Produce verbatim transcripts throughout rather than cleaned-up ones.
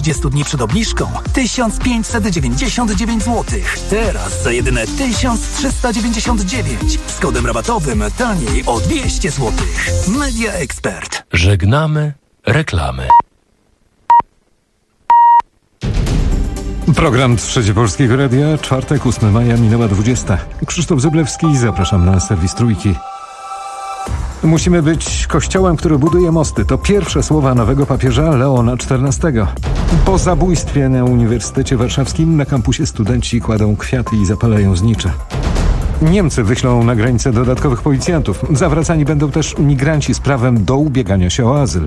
trzydziestu dni przed obniżką tysiąc pięćset dziewięćdziesiąt dziewięć złotych. Teraz za jedyne tysiąc trzysta dziewięćdziesiąt dziewięć. Z kodem rabatowym taniej o dwieście złotych. Media Expert. Żegnamy reklamy. Program Trzecie Polskiego Radia, czwartek, ósmego maja, minęła dwudziesta. Krzysztof Zyblewski, zapraszam na serwis Trójki. Musimy być kościołem, który buduje mosty. To pierwsze słowa nowego papieża Leona czternastego. Po zabójstwie na Uniwersytecie Warszawskim na kampusie studenci kładą kwiaty i zapalają znicze. Niemcy wyślą na granicę dodatkowych policjantów. Zawracani będą też migranci z prawem do ubiegania się o azyl.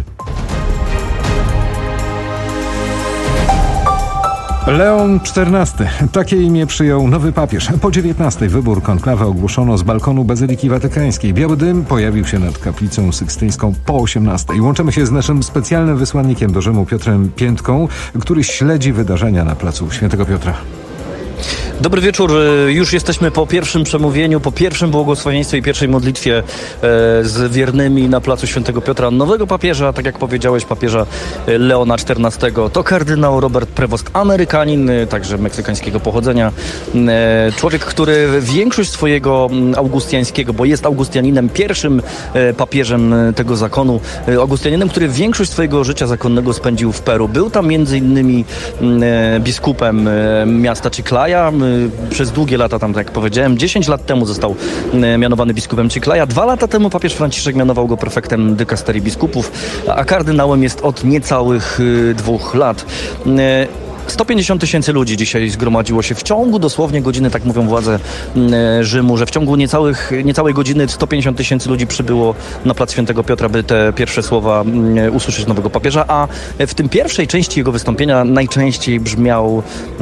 Leon czternasty. Takie imię przyjął nowy papież. Po dziewiętnastej wybór konklawy ogłoszono z balkonu Bazyliki Watykańskiej. Biały dym pojawił się nad kaplicą sykstyńską po osiemnastej. Łączymy się z naszym specjalnym wysłannikiem do Rzymu Piotrem Piętką, który śledzi wydarzenia na placu Świętego Piotra. Dobry wieczór. Już jesteśmy po pierwszym przemówieniu, po pierwszym błogosławieństwie i pierwszej modlitwie z wiernymi na placu Świętego Piotra. Nowego papieża, tak jak powiedziałeś, papieża Leona czternastego. To kardynał Robert Prevost, Amerykanin, także meksykańskiego pochodzenia. Człowiek, który większość swojego augustiańskiego, bo jest augustianinem, pierwszym papieżem tego zakonu, augustianinem, który większość swojego życia zakonnego spędził w Peru. Był tam między innymi biskupem miasta Chiclayo. Przez długie lata, tam tak jak powiedziałem, dziesięć lat temu został mianowany biskupem Chiclayo. Dwa lata temu papież Franciszek mianował go prefektem dykasterii biskupów, a kardynałem jest od niecałych dwóch lat. sto pięćdziesiąt tysięcy ludzi dzisiaj zgromadziło się w ciągu dosłownie godziny, tak mówią władze Rzymu, że w ciągu niecałych, niecałej godziny sto pięćdziesiąt tysięcy ludzi przybyło na plac Świętego Piotra, by te pierwsze słowa usłyszeć nowego papieża, a w tym pierwszej części jego wystąpienia najczęściej brzmiał,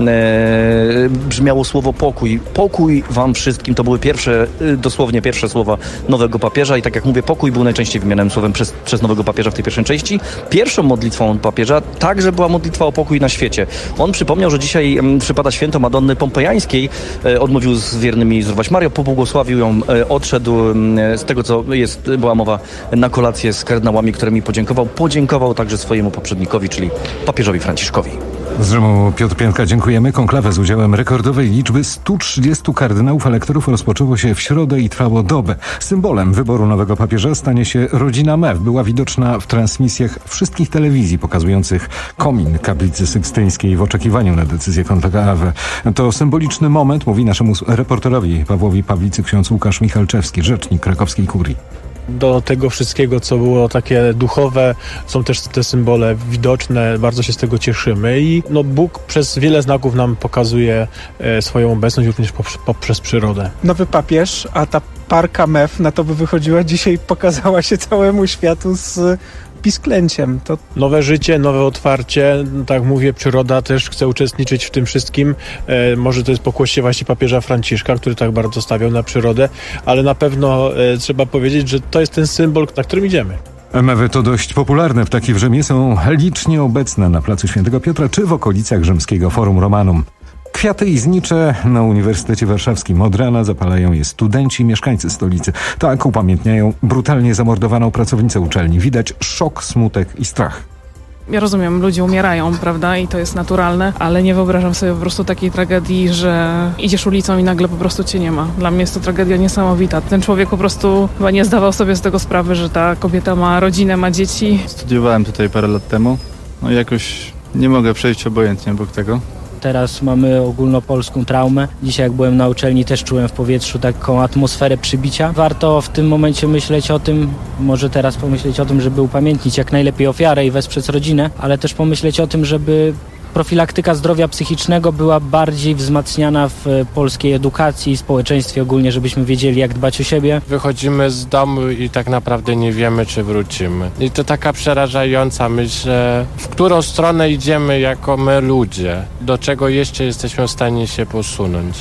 e, brzmiało słowo pokój. Pokój wam wszystkim. To były pierwsze, dosłownie pierwsze słowa nowego papieża i tak jak mówię, pokój był najczęściej wymienianym słowem przez, przez nowego papieża w tej pierwszej części. Pierwszą modlitwą papieża także była modlitwa o pokój na świecie. On przypomniał, że dzisiaj m, przypada święto Madonny Pompejańskiej. E, odmówił z wiernymi zdrować Marię, pobłogosławił ją, e, odszedł m, z tego, co jest, była mowa na kolację z kardynałami, którymi podziękował. Podziękował także swojemu poprzednikowi, czyli papieżowi Franciszkowi. Z Rzymu Piotr Piętka, dziękujemy. Konklawę z udziałem rekordowej liczby stu trzydziestu kardynałów elektorów rozpoczęło się w środę i trwało dobę. Symbolem wyboru nowego papieża stanie się rodzina Mew. Była widoczna w transmisjach wszystkich telewizji pokazujących komin kaplicy sykstyńskiej w oczekiwaniu na decyzję konklawę. To symboliczny moment, mówi naszemu reporterowi Pawłowi Pawlicy ksiądz Łukasz Michalczewski, rzecznik krakowskiej kurii. Do tego wszystkiego, co było takie duchowe, są też te symbole widoczne, bardzo się z tego cieszymy i no, Bóg przez wiele znaków nam pokazuje e, swoją obecność również poprzez, poprzez przyrodę. Nowy papież, a ta parka Mew na to by wychodziła dzisiaj, pokazała się całemu światu z pisklęciem. To... Nowe życie, nowe otwarcie, tak mówię, przyroda też chce uczestniczyć w tym wszystkim. E, może to jest pokłosie właśnie papieża Franciszka, który tak bardzo stawiał na przyrodę, ale na pewno e, trzeba powiedzieć, że to jest ten symbol, na którym idziemy. Mewy to dość popularne ptaki w Rzymie, są licznie obecne na placu Świętego Piotra czy w okolicach rzymskiego Forum Romanum. Kwiaty i znicze na Uniwersytecie Warszawskim. Od rana zapalają je studenci i mieszkańcy stolicy. Tak upamiętniają brutalnie zamordowaną pracownicę uczelni. Widać szok, smutek i strach. Ja rozumiem, ludzie umierają, prawda, i to jest naturalne, ale nie wyobrażam sobie po prostu takiej tragedii, że idziesz ulicą i nagle po prostu cię nie ma. Dla mnie jest to tragedia niesamowita. Ten człowiek po prostu chyba nie zdawał sobie z tego sprawy, że ta kobieta ma rodzinę, ma dzieci. Studiowałem tutaj parę lat temu, no i jakoś nie mogę przejść obojętnie obok tego. Teraz mamy ogólnopolską traumę. Dzisiaj jak byłem na uczelni, też czułem w powietrzu taką atmosferę przybicia. Warto w tym momencie myśleć o tym, może teraz pomyśleć o tym, żeby upamiętnić jak najlepiej ofiarę i wesprzeć rodzinę, ale też pomyśleć o tym, żeby profilaktyka zdrowia psychicznego była bardziej wzmacniana w polskiej edukacji i społeczeństwie ogólnie, żebyśmy wiedzieli, jak dbać o siebie. Wychodzimy z domu i tak naprawdę nie wiemy, czy wrócimy. I to taka przerażająca myśl, w którą stronę idziemy jako my ludzie, do czego jeszcze jesteśmy w stanie się posunąć.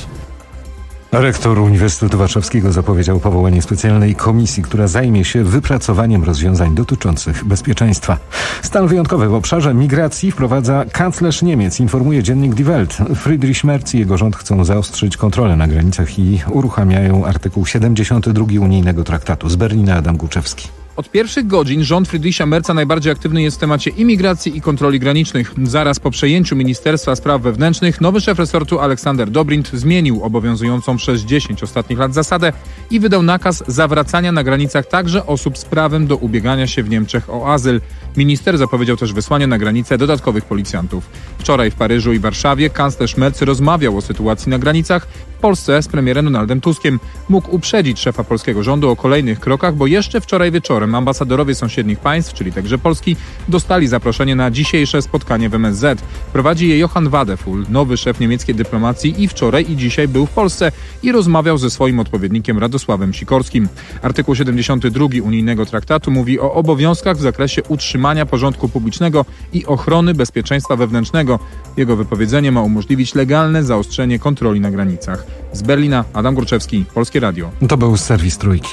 Rektor Uniwersytetu Warszawskiego zapowiedział powołanie specjalnej komisji, która zajmie się wypracowaniem rozwiązań dotyczących bezpieczeństwa. Stan wyjątkowy w obszarze migracji wprowadza kanclerz Niemiec, informuje dziennik Die Welt. Friedrich Merz i jego rząd chcą zaostrzyć kontrolę na granicach i uruchamiają artykuł siedemdziesiąty drugi unijnego traktatu. Z Berlina Adam Guczewski. Od pierwszych godzin rząd Friedricha Merza najbardziej aktywny jest w temacie imigracji i kontroli granicznych. Zaraz po przejęciu Ministerstwa Spraw Wewnętrznych nowy szef resortu Aleksander Dobrindt zmienił obowiązującą przez dziesięć ostatnich lat zasadę i wydał nakaz zawracania na granicach także osób z prawem do ubiegania się w Niemczech o azyl. Minister zapowiedział też wysłanie na granicę dodatkowych policjantów. Wczoraj w Paryżu i Warszawie kanclerz Merz rozmawiał o sytuacji na granicach. W Polsce z premierem Donaldem Tuskiem mógł uprzedzić szefa polskiego rządu o kolejnych krokach, bo jeszcze wczoraj wieczorem ambasadorowie sąsiednich państw, czyli także Polski, dostali zaproszenie na dzisiejsze spotkanie w M S Z. Prowadzi je Johann Wadefull, nowy szef niemieckiej dyplomacji, i wczoraj i dzisiaj był w Polsce i rozmawiał ze swoim odpowiednikiem Radosławem Sikorskim. Artykuł siedemdziesiąty drugi unijnego traktatu mówi o obowiązkach w zakresie utrzymania porządku publicznego i ochrony bezpieczeństwa wewnętrznego. Jego wypowiedzenie ma umożliwić legalne zaostrzenie kontroli na granicach. Z Berlina Adam Górczewski, Polskie Radio. To był serwis Trójki.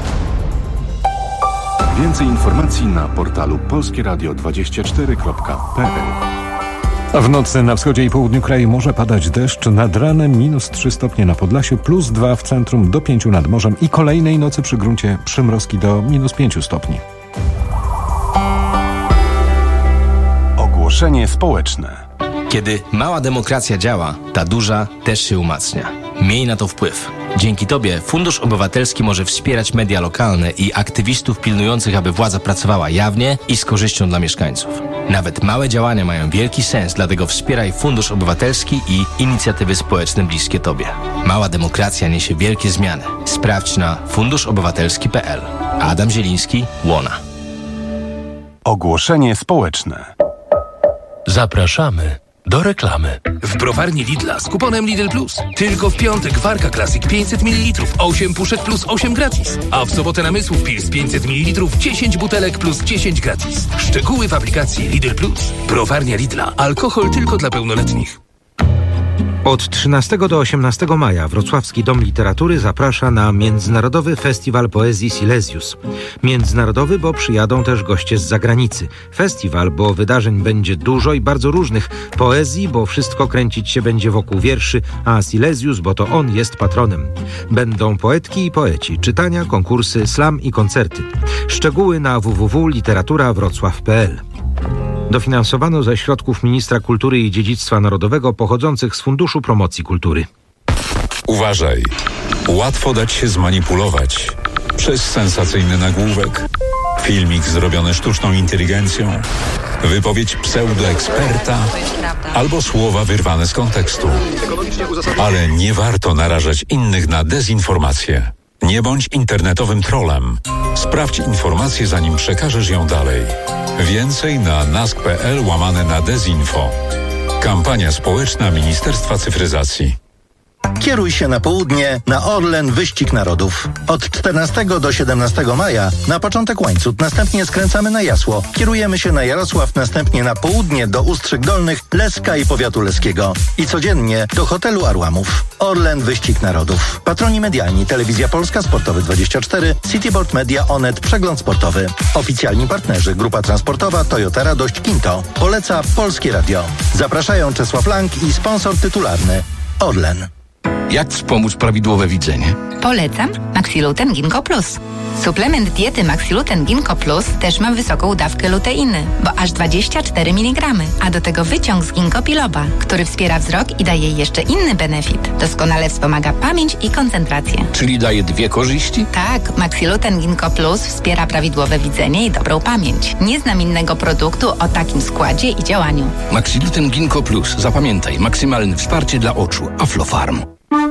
Więcej informacji na portalu polskieradio dwadzieścia cztery kropka p l. W nocy na wschodzie i południu kraju może padać deszcz. Nad ranem minus trzy stopnie na Podlasiu, plus dwa w centrum, do pięciu nad morzem i kolejnej nocy przy gruncie przymrozki do minus pięciu stopni. Ogłoszenie społeczne. Kiedy mała demokracja działa, ta duża też się umacnia. Miej na to wpływ. Dzięki Tobie Fundusz Obywatelski może wspierać media lokalne i aktywistów pilnujących, aby władza pracowała jawnie i z korzyścią dla mieszkańców. Nawet małe działania mają wielki sens, dlatego wspieraj Fundusz Obywatelski i inicjatywy społeczne bliskie Tobie. Mała demokracja niesie wielkie zmiany. Sprawdź na fundusz obywatelski kropka p l. Adam Zieliński, Łona. Ogłoszenie społeczne. Zapraszamy do reklamy. W browarni Lidla z kuponem Lidl Plus. Tylko w piątek Warka Classic pięćset mililitrów, osiem puszek plus osiem gratis. A w sobotę namysłów Pils pięćset mililitrów, dziesięć butelek plus dziesięć gratis. Szczegóły w aplikacji Lidl Plus. Browarnia Lidla. Alkohol tylko dla pełnoletnich. Od trzynastego do osiemnastego maja Wrocławski Dom Literatury zaprasza na Międzynarodowy Festiwal Poezji Silesius. Międzynarodowy, bo przyjadą też goście z zagranicy. Festiwal, bo wydarzeń będzie dużo i bardzo różnych. Poezji, bo wszystko kręcić się będzie wokół wierszy, a Silesius, bo to on jest patronem. Będą poetki i poeci, czytania, konkursy, slam i koncerty. Szczegóły na w w w kropka literatura wrocław kropka p l. Dofinansowano ze środków Ministra Kultury i Dziedzictwa Narodowego pochodzących z Funduszu Promocji Kultury. Uważaj, łatwo dać się zmanipulować przez sensacyjny nagłówek, filmik zrobiony sztuczną inteligencją, wypowiedź pseudoeksperta albo słowa wyrwane z kontekstu. Ale nie warto narażać innych na dezinformację. Nie bądź internetowym trollem. Sprawdź informację, zanim przekażesz ją dalej. Więcej na nask kropka p l łamane na dezinfo. Kampania społeczna Ministerstwa Cyfryzacji. Kieruj się na południe na Orlen Wyścig Narodów. Od czternastego do siedemnastego maja na początek Łańcut, następnie skręcamy na Jasło. Kierujemy się na Jarosław, następnie na południe do Ustrzyk Dolnych, Leska i powiatu leskiego. I codziennie do hotelu Arłamów. Orlen Wyścig Narodów. Patroni medialni: Telewizja Polska, Sportowy dwadzieścia cztery, Cityboard Media, Onet, Przegląd Sportowy. Oficjalni partnerzy: Grupa Transportowa, Toyota Radość, Kinto. Poleca Polskie Radio. Zapraszają Czesław Lang i sponsor tytularny Orlen. Jak wspomóc prawidłowe widzenie? Polecam Maxiluten Ginkgo Plus. Suplement diety Maxiluten Ginkgo Plus też ma wysoką dawkę luteiny, bo aż dwadzieścia cztery miligramy, a do tego wyciąg z ginkgo biloba, który wspiera wzrok i daje jeszcze inny benefit. Doskonale wspomaga pamięć i koncentrację. Czyli daje dwie korzyści? Tak, Maxiluten Ginkgo Plus wspiera prawidłowe widzenie i dobrą pamięć. Nie znam innego produktu o takim składzie i działaniu. Maxiluten Ginkgo Plus. Zapamiętaj, maksymalne wsparcie dla oczu. Aflofarm.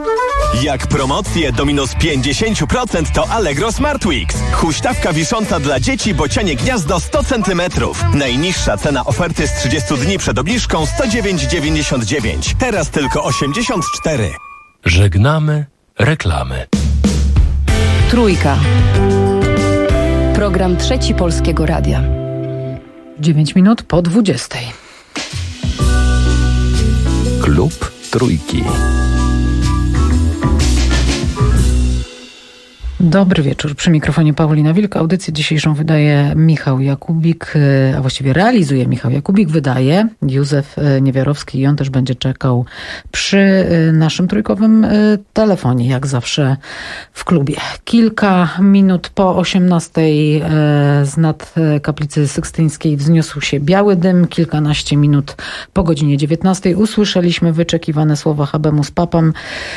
Jak promocje do minus pięćdziesiąt procent to Allegro Smart Weeks. Huśtawka wisząca dla dzieci bocianie gniazdo sto centymetrów. Najniższa cena oferty z trzydziestu dni przed obniżką sto dziewięć dziewięćdziesiąt dziewięć. Teraz tylko osiemdziesiąt cztery. Żegnamy reklamy. Trójka. Program Trzeci Polskiego Radia. Dziewięć minut po dwudziestej. Klub Trójki. Dobry wieczór. Przy mikrofonie Paulina Wilk. Audycję dzisiejszą wydaje Michał Jakubik, a właściwie realizuje Michał Jakubik, wydaje Józef Niewiarowski i on też będzie czekał przy naszym trójkowym telefonie, jak zawsze w klubie. Kilka minut po osiemnastej z nad kaplicy sykstyńskiej wzniósł się biały dym. Kilkanaście minut po godzinie dziewiętnastej usłyszeliśmy wyczekiwane słowa Habemus Papam.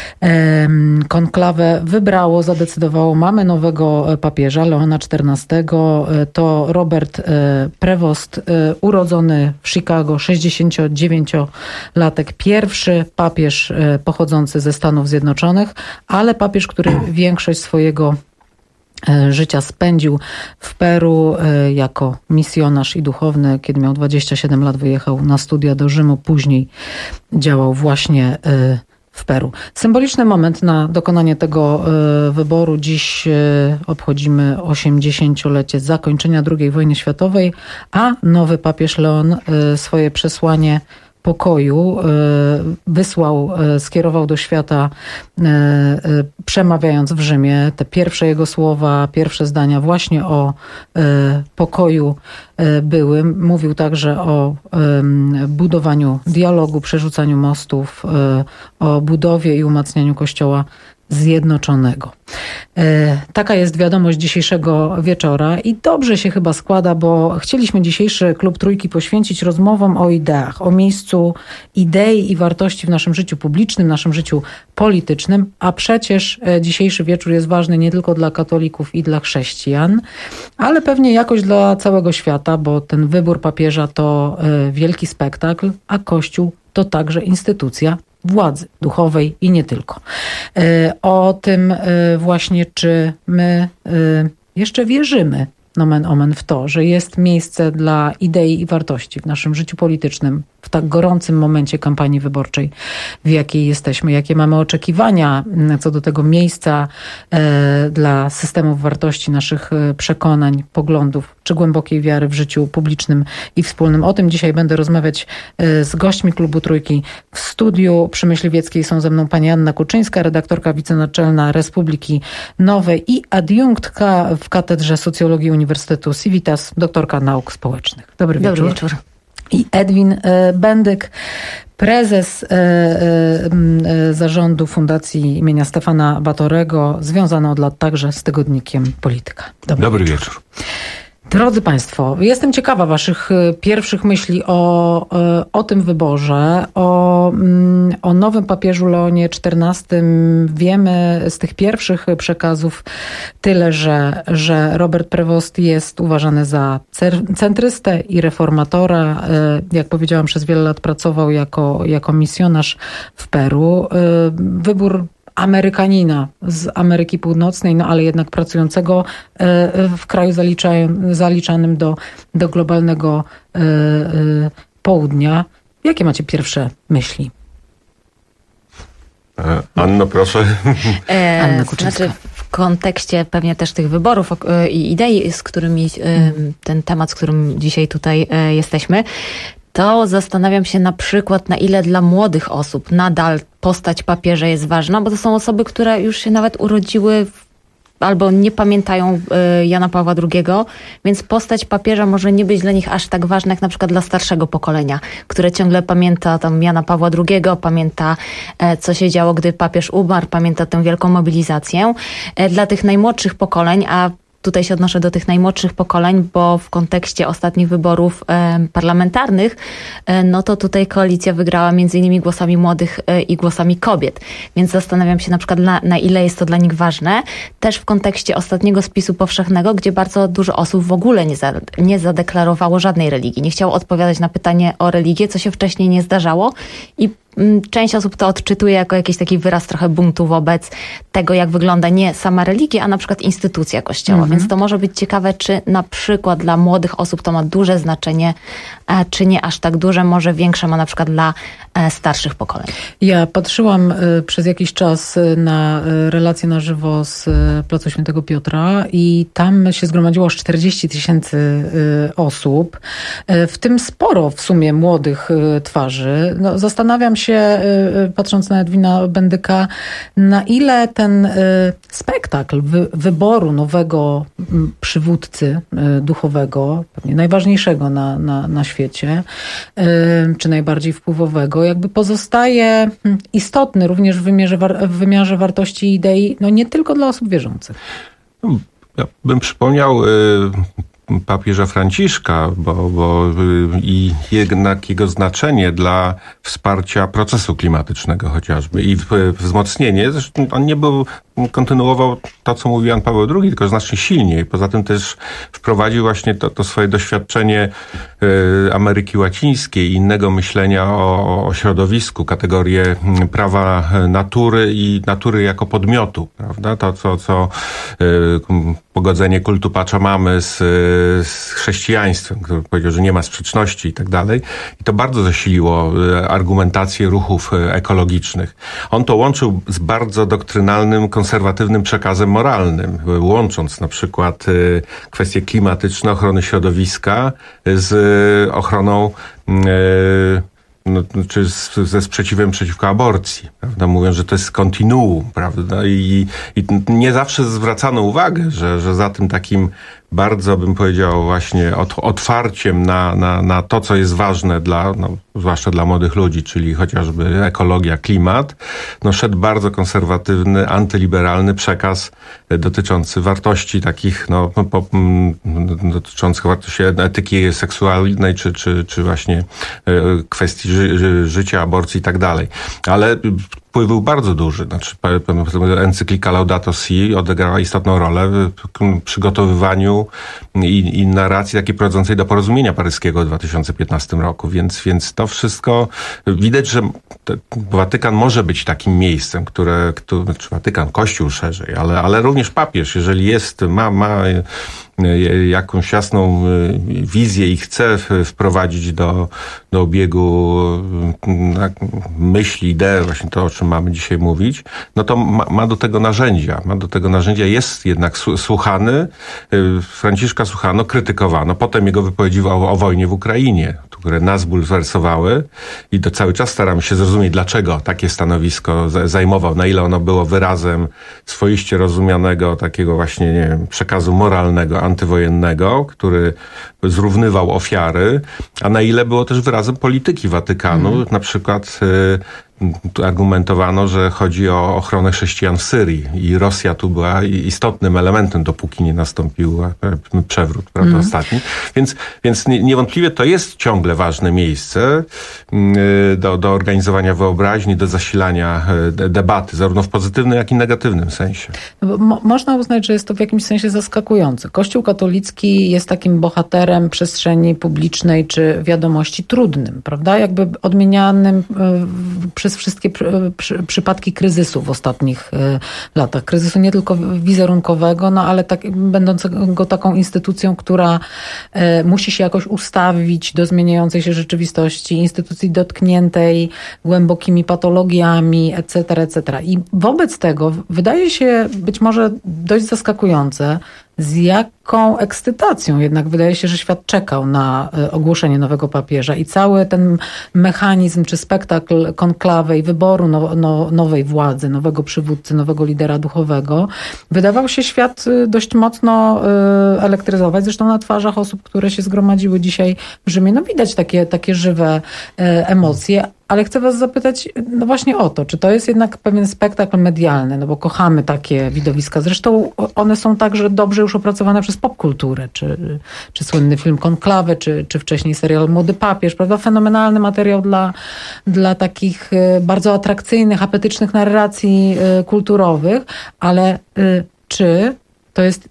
Konklawę wybrało, zadecydowało, mamy nowego papieża, Leona czternastego. To Robert Prevost, urodzony w Chicago, sześćdziesięciodziewięciolatek, pierwszy papież pochodzący ze Stanów Zjednoczonych, ale papież, który większość swojego życia spędził w Peru jako misjonarz i duchowny. Kiedy miał dwadzieścia siedem lat, wyjechał na studia do Rzymu, później działał właśnie w Peru. Symboliczny moment na dokonanie tego wyboru. Dziś obchodzimy osiemdziesięciolecie zakończenia drugiej wojny światowej, a nowy papież Leon swoje przesłanie pokoju wysłał, skierował do świata, przemawiając w Rzymie. Te pierwsze jego słowa, pierwsze zdania właśnie o pokoju były. Mówił także o budowaniu dialogu, przerzucaniu mostów, o budowie i umacnianiu Kościoła Zjednoczonego. Taka jest wiadomość dzisiejszego wieczora i dobrze się chyba składa, bo chcieliśmy dzisiejszy Klub Trójki poświęcić rozmowom o ideach, o miejscu idei i wartości w naszym życiu publicznym, w naszym życiu politycznym, a przecież dzisiejszy wieczór jest ważny nie tylko dla katolików i dla chrześcijan, ale pewnie jakoś dla całego świata, bo ten wybór papieża to wielki spektakl, a Kościół to także instytucja władzy duchowej i nie tylko. O tym właśnie, czy my jeszcze wierzymy, nomen omen, w to, że jest miejsce dla idei i wartości w naszym życiu politycznym, w tak gorącym momencie kampanii wyborczej, w jakiej jesteśmy, jakie mamy oczekiwania co do tego miejsca dla systemów wartości, naszych przekonań, poglądów, czy głębokiej wiary w życiu publicznym i wspólnym. O tym dzisiaj będę rozmawiać z gośćmi Klubu Trójki. W studiu przy Myśliwieckiej są ze mną pani Anna Kuczyńska, redaktorka wicenaczelna Republiki Nowej i adiunktka w Katedrze Socjologii Uniwersytetu Civitas, doktorka nauk społecznych. Dobry wieczór. Dobry wieczór. I Edwin Bendyk, prezes zarządu Fundacji imienia Stefana Batorego, związany od lat także z tygodnikiem Polityka. Dobry, Dobry wieczór. wieczór. Drodzy Państwo, jestem ciekawa Waszych pierwszych myśli o, o tym wyborze, o, o nowym papieżu Leonie czternastym. Wiemy z tych pierwszych przekazów tyle, że, że Robert Prevost jest uważany za centrystę i reformatora. Jak powiedziałam, przez wiele lat pracował jako, jako misjonarz w Peru. Wybór Amerykanina z Ameryki Północnej, no ale jednak pracującego w kraju zaliczanym do, do globalnego południa. Jakie macie pierwsze myśli? Anno, proszę. E, Anna Kuczyńska. Znaczy w kontekście pewnie też tych wyborów i idei, z którymi ten temat, z którym dzisiaj tutaj jesteśmy, to zastanawiam się na przykład, na ile dla młodych osób nadal postać papieża jest ważna, bo to są osoby, które już się nawet urodziły w, albo nie pamiętają y, Jana Pawła drugiego, więc postać papieża może nie być dla nich aż tak ważna, jak na przykład dla starszego pokolenia, które ciągle pamięta tam Jana Pawła drugiego, pamięta e, co się działo, gdy papież umarł, pamięta tę wielką mobilizację. E, dla tych najmłodszych pokoleń, a tutaj się odnoszę do tych najmłodszych pokoleń, bo w kontekście ostatnich wyborów e, parlamentarnych, e, no to tutaj koalicja wygrała między innymi głosami młodych e, i głosami kobiet. Więc zastanawiam się na przykład na, na ile jest to dla nich ważne. Też w kontekście ostatniego spisu powszechnego, gdzie bardzo dużo osób w ogóle nie, za, nie zadeklarowało żadnej religii. Nie chciało odpowiadać na pytanie o religię, co się wcześniej nie zdarzało i część osób to odczytuje jako jakiś taki wyraz trochę buntu wobec tego, jak wygląda nie sama religia, a na przykład instytucja Kościoła. Mhm. Więc to może być ciekawe, czy na przykład dla młodych osób to ma duże znaczenie, czy nie aż tak duże, może większe ma na przykład dla starszych pokoleń. Ja patrzyłam przez jakiś czas na relacje na żywo z Placu Świętego Piotra i tam się zgromadziło aż czterdzieści tysięcy osób, w tym sporo w sumie młodych twarzy. No, zastanawiam się, się, patrząc na Edwina Bendyka, na ile ten spektakl wy, wyboru nowego przywódcy duchowego, pewnie najważniejszego na, na, na świecie, czy najbardziej wpływowego, jakby pozostaje istotny również w wymiarze, w wymiarze wartości i idei, no nie tylko dla osób wierzących. Ja bym przypomniał y, papieża Franciszka, bo, bo y, i jednak jego znaczenie dla wsparcia procesu klimatycznego chociażby i w, y, wzmocnienie. Zresztą on nie był, kontynuował to, co mówił Jan Paweł drugi, tylko znacznie silniej. Poza tym też wprowadził właśnie to, to swoje doświadczenie y, Ameryki Łacińskiej i innego myślenia o, o środowisku, kategorię prawa natury i natury jako podmiotu, prawda? To, co, co y, pogodzenie kultu Pachamamy z, z chrześcijaństwem, który powiedział, że nie ma sprzeczności i tak dalej. I to bardzo zasiliło argumentację ruchów ekologicznych. On to łączył z bardzo doktrynalnym, konserwatywnym przekazem moralnym, łącząc na przykład kwestie klimatyczne, ochrony środowiska z ochroną No, czy z, ze sprzeciwem przeciwko aborcji, prawda? Mówią, że to jest kontinuum, prawda? I, i nie zawsze zwracano uwagę, że, że za tym takim bardzo, bym powiedział, właśnie ot, otwarciem na, na, na to, co jest ważne dla, no, zwłaszcza dla młodych ludzi, czyli chociażby ekologia, klimat, no szedł bardzo konserwatywny, antyliberalny przekaz dotyczący wartości takich, no, po, dotyczących wartości etyki seksualnej, czy, czy, czy właśnie kwestii ży, ży, życia, aborcji i tak dalej. Ale wpływ był bardzo duży. Znaczy, encyklika Laudato Si odegrała istotną rolę w przygotowywaniu i, i narracji takiej prowadzącej do porozumienia paryskiego w dwa tysiące piętnastym roku. Więc, więc to wszystko widać, że Watykan może być takim miejscem, które, które znaczy Watykan, Kościół szerzej, ale, ale również papież, jeżeli jest, ma, ma jakąś jasną wizję i chce wprowadzić do, do obiegu myśli, idee, właśnie to, o czym mamy dzisiaj mówić, no to ma, ma do tego narzędzia. Ma do tego narzędzia, jest jednak słuchany. Franciszka słuchano, krytykowano. Potem jego wypowiedzi o, o wojnie w Ukrainie, które nas bulwersowały i to cały czas staramy się zrozumieć, dlaczego takie stanowisko zajmował, na ile ono było wyrazem swoiście rozumianego takiego właśnie, nie wiem, przekazu moralnego, antywojennego, który zrównywał ofiary, a na ile było też wyrazem polityki Watykanu. Mm. Na przykład y, argumentowano, że chodzi o ochronę chrześcijan w Syrii i Rosja tu była istotnym elementem, dopóki nie nastąpił przewrót, prawda, mm. ostatni. Więc, więc niewątpliwie to jest ciągle ważne miejsce y, do, do organizowania wyobraźni, do zasilania y, debaty, zarówno w pozytywnym, jak i negatywnym sensie. Mo- można uznać, że jest to w jakimś sensie zaskakujące. Kościół katolicki jest takim bohaterem przestrzeni publicznej czy wiadomości trudnym, prawda? Jakby odmienianym y, przez wszystkie przy, przy, przypadki kryzysu w ostatnich y, latach. Kryzysu nie tylko wizerunkowego, no ale tak, będącego taką instytucją, która y, musi się jakoś ustawić do zmieniającej się rzeczywistości, instytucji dotkniętej głębokimi patologiami, et cetera, et cetera. I wobec tego wydaje się być może dość zaskakujące, z jaką ekscytacją jednak wydaje się, że świat czekał na ogłoszenie nowego papieża i cały ten mechanizm czy spektakl konklawy i wyboru no, no, nowej władzy, nowego przywódcy, nowego lidera duchowego wydawał się świat dość mocno elektryzować. Zresztą na twarzach osób, które się zgromadziły dzisiaj w Rzymie, no widać takie, takie żywe emocje. Ale chcę was zapytać no właśnie o to, czy to jest jednak pewien spektakl medialny, no bo kochamy takie widowiska. Zresztą one są także dobrze już opracowane przez popkulturę, czy, czy słynny film Konklawę, czy, czy wcześniej serial Młody Papież, prawda? Fenomenalny materiał dla, dla takich bardzo atrakcyjnych, apetycznych narracji kulturowych, ale czy to jest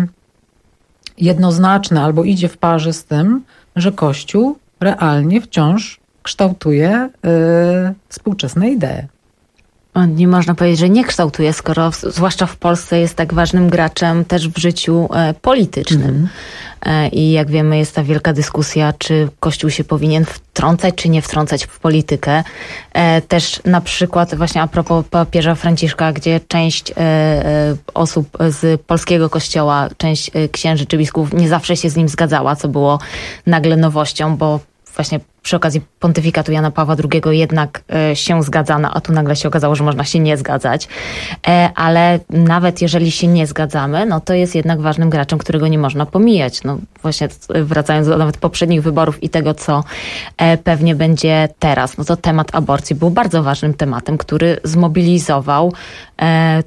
jednoznaczne albo idzie w parze z tym, że Kościół realnie wciąż kształtuje y, współczesne idee. Nie można powiedzieć, że nie kształtuje, skoro w, zwłaszcza w Polsce jest tak ważnym graczem też w życiu e, politycznym. Mm. E, I jak wiemy, jest ta wielka dyskusja, czy Kościół się powinien wtrącać, czy nie wtrącać w politykę. E, też na przykład właśnie a propos papieża Franciszka, gdzie część e, e, osób z polskiego kościoła, część e, księży czy biskupów nie zawsze się z nim zgadzała, co było nagle nowością, bo właśnie przy okazji pontyfikatu Jana Pawła drugiego jednak e, się zgadzano, a tu nagle się okazało, że można się nie zgadzać. E, ale nawet jeżeli się nie zgadzamy, no to jest jednak ważnym graczem, którego nie można pomijać. No właśnie wracając do nawet poprzednich wyborów i tego, co e, pewnie będzie teraz, no to temat aborcji był bardzo ważnym tematem, który zmobilizował e,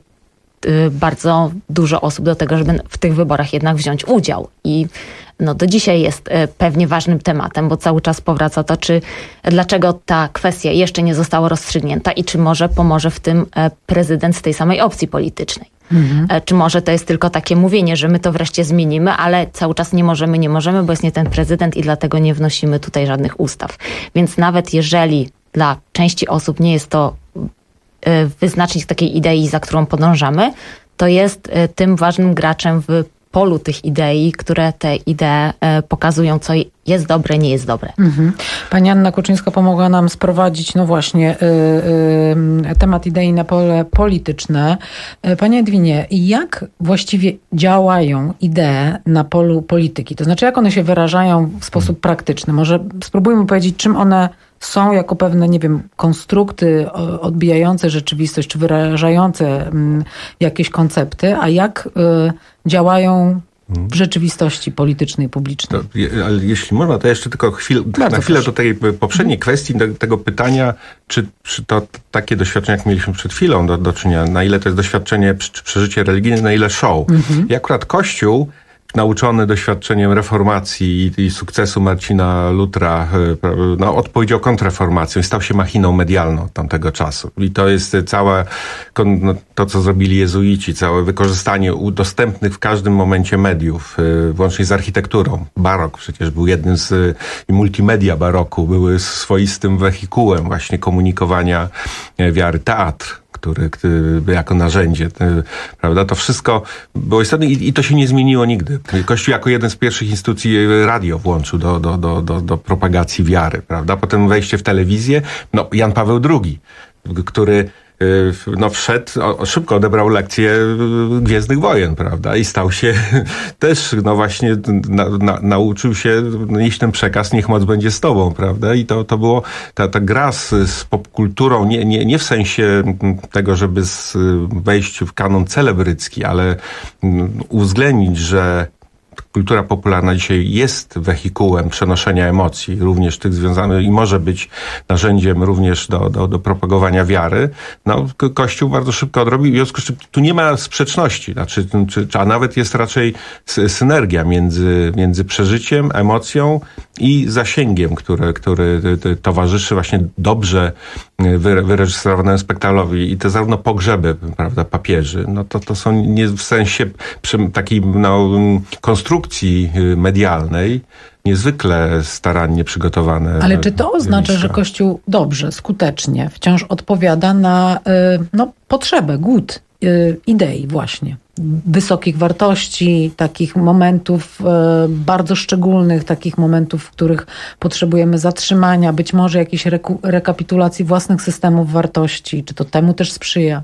bardzo dużo osób do tego, żeby w tych wyborach jednak wziąć udział. I no do dzisiaj jest pewnie ważnym tematem, bo cały czas powraca to, czy dlaczego ta kwestia jeszcze nie została rozstrzygnięta i czy może pomoże w tym prezydent z tej samej opcji politycznej. Mhm. Czy może to jest tylko takie mówienie, że my to wreszcie zmienimy, ale cały czas nie możemy, nie możemy, bo jest nie ten prezydent i dlatego nie wnosimy tutaj żadnych ustaw. Więc nawet jeżeli dla części osób nie jest to wyznacznik takiej idei, za którą podążamy, to jest tym ważnym graczem w polu tych idei, które te idee pokazują, co jest dobre, nie jest dobre. Mhm. Pani Anna Kuczyńska pomogła nam sprowadzić, no właśnie, y, y, temat idei na pole polityczne. Panie Edwinie, jak właściwie działają idee na polu polityki? To znaczy, jak one się wyrażają w sposób praktyczny? Może spróbujmy powiedzieć, czym one są jako pewne, nie wiem, konstrukty odbijające rzeczywistość, czy wyrażające jakieś koncepty, a jak y, działają w rzeczywistości politycznej, publicznej. To, ale jeśli można, to jeszcze tylko chwil, na chwilę proszę. do tej poprzedniej kwestii, do tego pytania, czy, czy to takie doświadczenie, jak mieliśmy przed chwilą do, do czynienia, na ile to jest doświadczenie, czy przeżycie religijne, na ile show. Mhm. I akurat Kościół, nauczony doświadczeniem reformacji i, i sukcesu Marcina Lutra, no, odpowiedział kontrreformacją i stał się machiną medialną od tamtego czasu. I to jest całe, no, to co zrobili jezuici, całe wykorzystanie dostępnych w każdym momencie mediów, włącznie z architekturą. Barok przecież był jednym z, i multimedia baroku były swoistym wehikułem właśnie komunikowania wiary. Teatr, który, który jako narzędzie, prawda, to wszystko było istotne i, i to się nie zmieniło nigdy. Kościół jako jeden z pierwszych instytucji radio włączył do, do, do, do, do propagacji wiary, prawda, potem wejście w telewizję, no Jan Paweł drugi, który no wszedł, szybko odebrał lekcję Gwiezdnych Wojen, prawda, i stał się też, no właśnie na, na, nauczył się nieść ten przekaz, niech moc będzie z tobą, prawda, i to, to było ta, ta gra z, z popkulturą, nie, nie, nie w sensie tego, żeby z, wejść w kanon celebrycki, ale uwzględnić, że kultura popularna dzisiaj jest wehikułem przenoszenia emocji, również tych związanych i może być narzędziem również do, do, do propagowania wiary. No, Kościół bardzo szybko odrobił, w związku z czym tu nie ma sprzeczności, znaczy, czy, czy, a nawet jest raczej synergia między, między przeżyciem, emocją i zasięgiem, który, który towarzyszy właśnie dobrze wyreżyserowanemu spektaklowi. I te zarówno pogrzeby, prawda, papieży, no to, to są nie w sensie takiej, no, konstrukcji medialnej niezwykle starannie przygotowane. Ale czy to oznacza, że Kościół dobrze, skutecznie wciąż odpowiada na no, potrzebę, głód idei właśnie? Wysokich wartości, takich momentów bardzo szczególnych, takich momentów, w których potrzebujemy zatrzymania, być może jakiejś reku- rekapitulacji własnych systemów wartości. Czy to temu też sprzyja?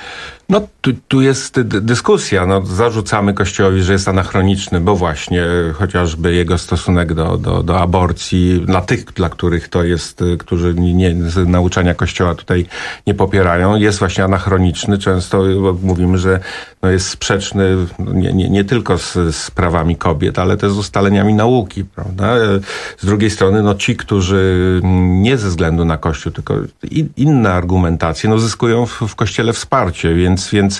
No tu, tu jest dyskusja. No, zarzucamy Kościołowi, że jest anachroniczny, bo właśnie chociażby jego stosunek do, do, do aborcji, dla tych, dla których to jest, którzy nie, nauczania Kościoła tutaj nie popierają, jest właśnie anachroniczny. Często mówimy, że no, jest sprzeczny nie, nie, nie tylko z, z prawami kobiet, ale też z ustaleniami nauki, prawda? Z drugiej strony, no ci, którzy nie ze względu na Kościół, tylko in, inne argumentacje, no zyskują w, w Kościele wsparcie, więc Więc, więc,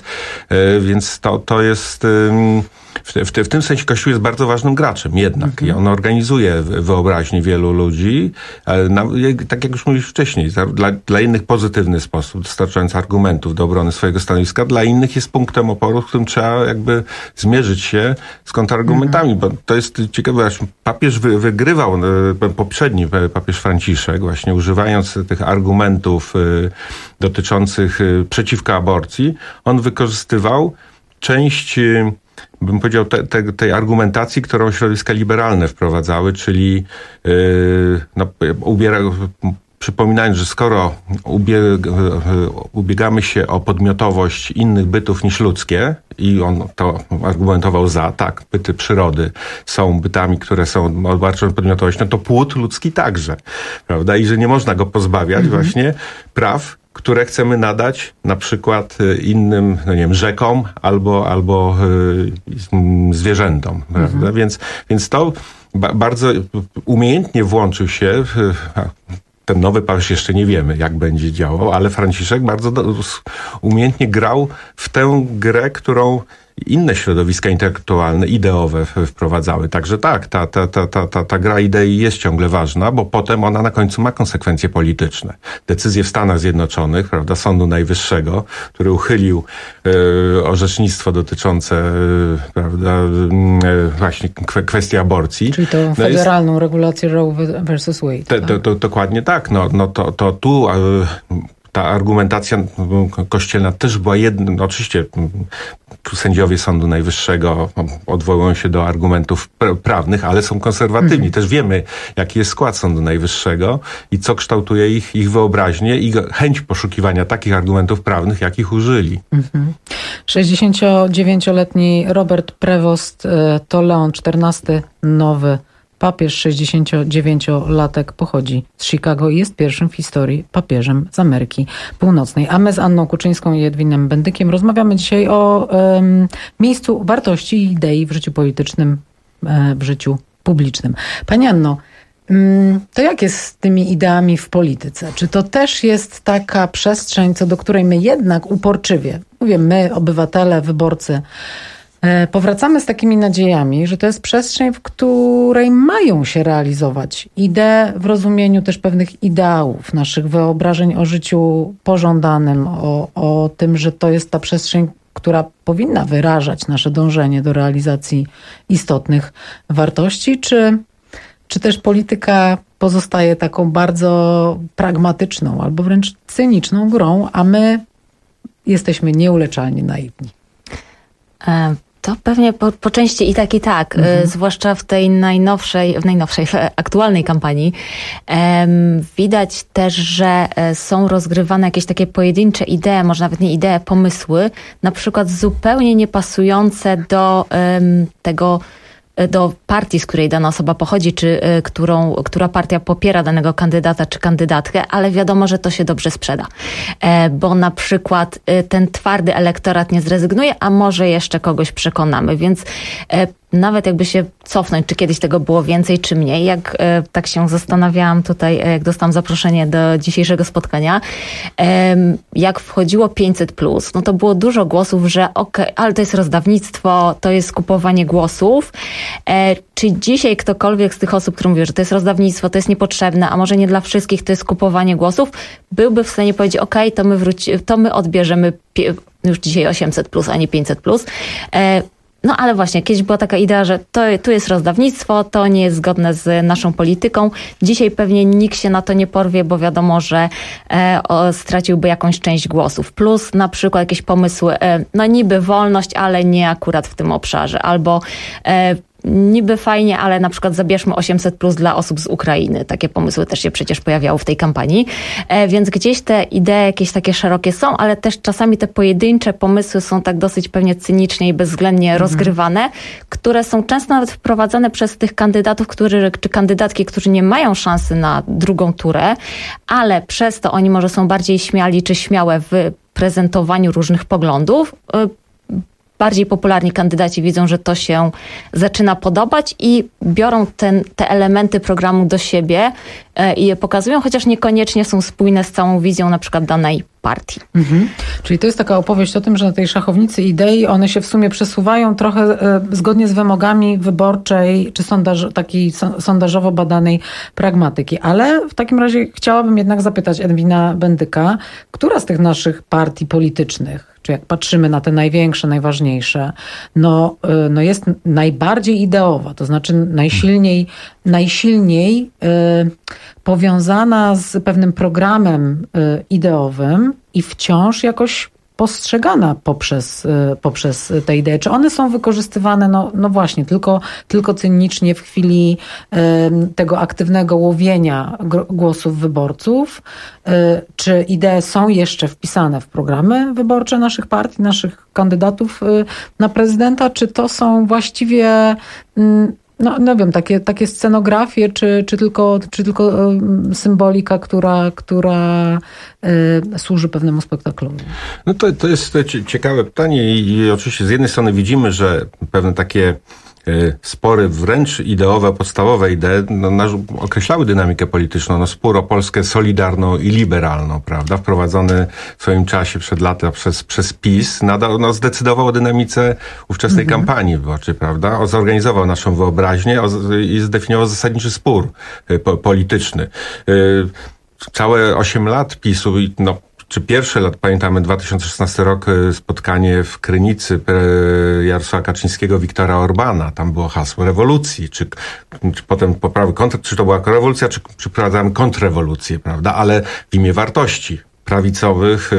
więc to, to jest, w, w, w tym sensie Kościół jest bardzo ważnym graczem jednak. Mhm. I on organizuje wyobraźnię wielu ludzi, na, tak jak już mówiliśmy wcześniej, dla, dla innych pozytywny sposób, dostarczając argumentów do obrony swojego stanowiska, dla innych jest punktem oporu, w którym trzeba jakby zmierzyć się z kontrargumentami, mhm. bo to jest ciekawe, papież wy, wygrywał, poprzedni papież Franciszek, właśnie używając tych argumentów dotyczących przeciwko aborcji, on wykorzystywał część, bym powiedział, te, te, tej argumentacji, którą środowiska liberalne wprowadzały, czyli yy, no, ubiera, przypominając, że skoro ubieg- ubiegamy się o podmiotowość innych bytów niż ludzkie i on to argumentował za, tak, byty przyrody są bytami, które są obarczone podmiotowością, no to płód ludzki także, prawda? I że nie można go pozbawiać mhm. właśnie praw, które chcemy nadać na przykład innym, no nie wiem, rzekom albo, albo y, zwierzętom, prawda? Mhm. Więc, więc to ba- bardzo umiejętnie włączył się w, ten nowy papież jeszcze nie wiemy, jak będzie działał, ale Franciszek bardzo do, umiejętnie grał w tę grę, którą inne środowiska intelektualne, ideowe wprowadzały. Także tak, ta, ta, ta, ta, ta, ta gra idei jest ciągle ważna, bo potem ona na końcu ma konsekwencje polityczne. Decyzje w Stanach Zjednoczonych, prawda, Sądu Najwyższego, który uchylił e, orzecznictwo dotyczące e, prawda, e, właśnie kwe, kwestii aborcji. Czyli tą federalną no jest, regulację Roe versus Wade. Te, to, to, dokładnie tak. No, no to, to tu... E, ta argumentacja kościelna też była jednym, no oczywiście sędziowie Sądu Najwyższego odwołują się do argumentów prawnych, ale są konserwatywni. Mhm. Też wiemy, jaki jest skład Sądu Najwyższego i co kształtuje ich, ich wyobraźnię i chęć poszukiwania takich argumentów prawnych, jakich użyli. Mhm. sześćdziesięciodziewięcioletni Robert Prevost to Leon czternasty, nowy papież, sześćdziesięciodziewięciolatek, pochodzi z Chicago i jest pierwszym w historii papieżem z Ameryki Północnej. A my z Anną Kuczyńską i Edwinem Bendykiem rozmawiamy dzisiaj o um, miejscu wartości i idei w życiu politycznym, e, w życiu publicznym. Pani Anno, um, to jak jest z tymi ideami w polityce? Czy to też jest taka przestrzeń, co do której my jednak uporczywie, mówię my, obywatele, wyborcy, powracamy z takimi nadziejami, że to jest przestrzeń, w której mają się realizować idee w rozumieniu też pewnych ideałów, naszych wyobrażeń o życiu pożądanym, o, o tym, że to jest ta przestrzeń, która powinna wyrażać nasze dążenie do realizacji istotnych wartości, czy, czy też polityka pozostaje taką bardzo pragmatyczną albo wręcz cyniczną grą, a my jesteśmy nieuleczalnie naiwni? E- To pewnie po, po części i tak, i tak, mhm. y, zwłaszcza w tej najnowszej, w najnowszej, w aktualnej kampanii. Em, widać też, że są rozgrywane jakieś takie pojedyncze idee, może nawet nie idee, pomysły, na przykład zupełnie niepasujące do em, tego, do partii, z której dana osoba pochodzi, czy y, którą, która partia popiera danego kandydata czy kandydatkę, ale wiadomo, że to się dobrze sprzeda. E, bo na przykład y, ten twardy elektorat nie zrezygnuje, a może jeszcze kogoś przekonamy, więc e, nawet jakby się cofnąć, czy kiedyś tego było więcej, czy mniej, jak e, tak się zastanawiałam tutaj, e, jak dostałam zaproszenie do dzisiejszego spotkania, e, jak wchodziło pięćset plus, no to było dużo głosów, że okej, okay, ale to jest rozdawnictwo, to jest kupowanie głosów. E, czy dzisiaj ktokolwiek z tych osób, które mówią, że to jest rozdawnictwo, to jest niepotrzebne, a może nie dla wszystkich, to jest kupowanie głosów, byłby w stanie powiedzieć, okej, okay, to my wróci, to my odbierzemy pie, już dzisiaj osiemset plus, a nie pięćset plus. E, No ale właśnie, kiedyś była taka idea, że to, tu jest rozdawnictwo, to nie jest zgodne z naszą polityką. Dzisiaj pewnie nikt się na to nie porwie, bo wiadomo, że e, o, straciłby jakąś część głosów. Plus na przykład jakieś pomysły, e, no niby wolność, ale nie akurat w tym obszarze. Albo e, niby fajnie, ale na przykład zabierzmy osiemset plus dla osób z Ukrainy. Takie pomysły też się przecież pojawiały w tej kampanii. E, więc gdzieś te idee jakieś takie szerokie są, ale też czasami te pojedyncze pomysły są tak dosyć pewnie cynicznie i bezwzględnie mhm. rozgrywane, które są często nawet wprowadzane przez tych kandydatów, którzy, czy kandydatki, którzy nie mają szansy na drugą turę, ale przez to oni może są bardziej śmiali czy śmiałe w prezentowaniu różnych poglądów. E, Bardziej popularni kandydaci widzą, że to się zaczyna podobać i biorą ten, te elementy programu do siebie e, i je pokazują, chociaż niekoniecznie są spójne z całą wizją na przykład danej partii. Mhm. Czyli to jest taka opowieść o tym, że na tej szachownicy idei one się w sumie przesuwają trochę e, zgodnie z wymogami wyborczej czy sondaż, takiej so, sondażowo badanej pragmatyki. Ale w takim razie chciałabym jednak zapytać Edwina Bendyka, która z tych naszych partii politycznych, czy jak patrzymy na te największe, najważniejsze, no, no jest najbardziej ideowa, to znaczy najsilniej, najsilniej y, powiązana z pewnym programem y, ideowym i wciąż jakoś postrzegana poprzez, poprzez te idee? Czy one są wykorzystywane, no, no właśnie, tylko, tylko cynicznie w chwili tego aktywnego łowienia głosów wyborców? Czy idee są jeszcze wpisane w programy wyborcze naszych partii, naszych kandydatów na prezydenta? Czy to są właściwie... No, no wiem, takie, takie scenografie, czy, czy tylko, czy tylko y, symbolika, która, która y, służy pewnemu spektaklowi? No to, to jest ciekawe pytanie i, i oczywiście z jednej strony widzimy, że pewne takie spory, wręcz ideowe, podstawowe idee no, określały dynamikę polityczną. No, spór o Polskę solidarną i liberalną, prawda, wprowadzony w swoim czasie przed laty przez, przez PiS, nadal no, zdecydował o dynamice ówczesnej mhm. kampanii wyborczej, prawda, o, zorganizował naszą wyobraźnię o, i zdefiniował zasadniczy spór y, po, polityczny. Y, całe osiem lat PiSu, no, czy pierwsze lat, pamiętamy dwa tysiące szesnasty rok, spotkanie w Krynicy Jarosława Kaczyńskiego, Wiktora Orbana. Tam było hasło rewolucji, czy, czy potem poprawy kontr, czy to była rewolucja, czy przeprowadzamy kontrrewolucję, prawda? Ale w imię wartości prawicowych,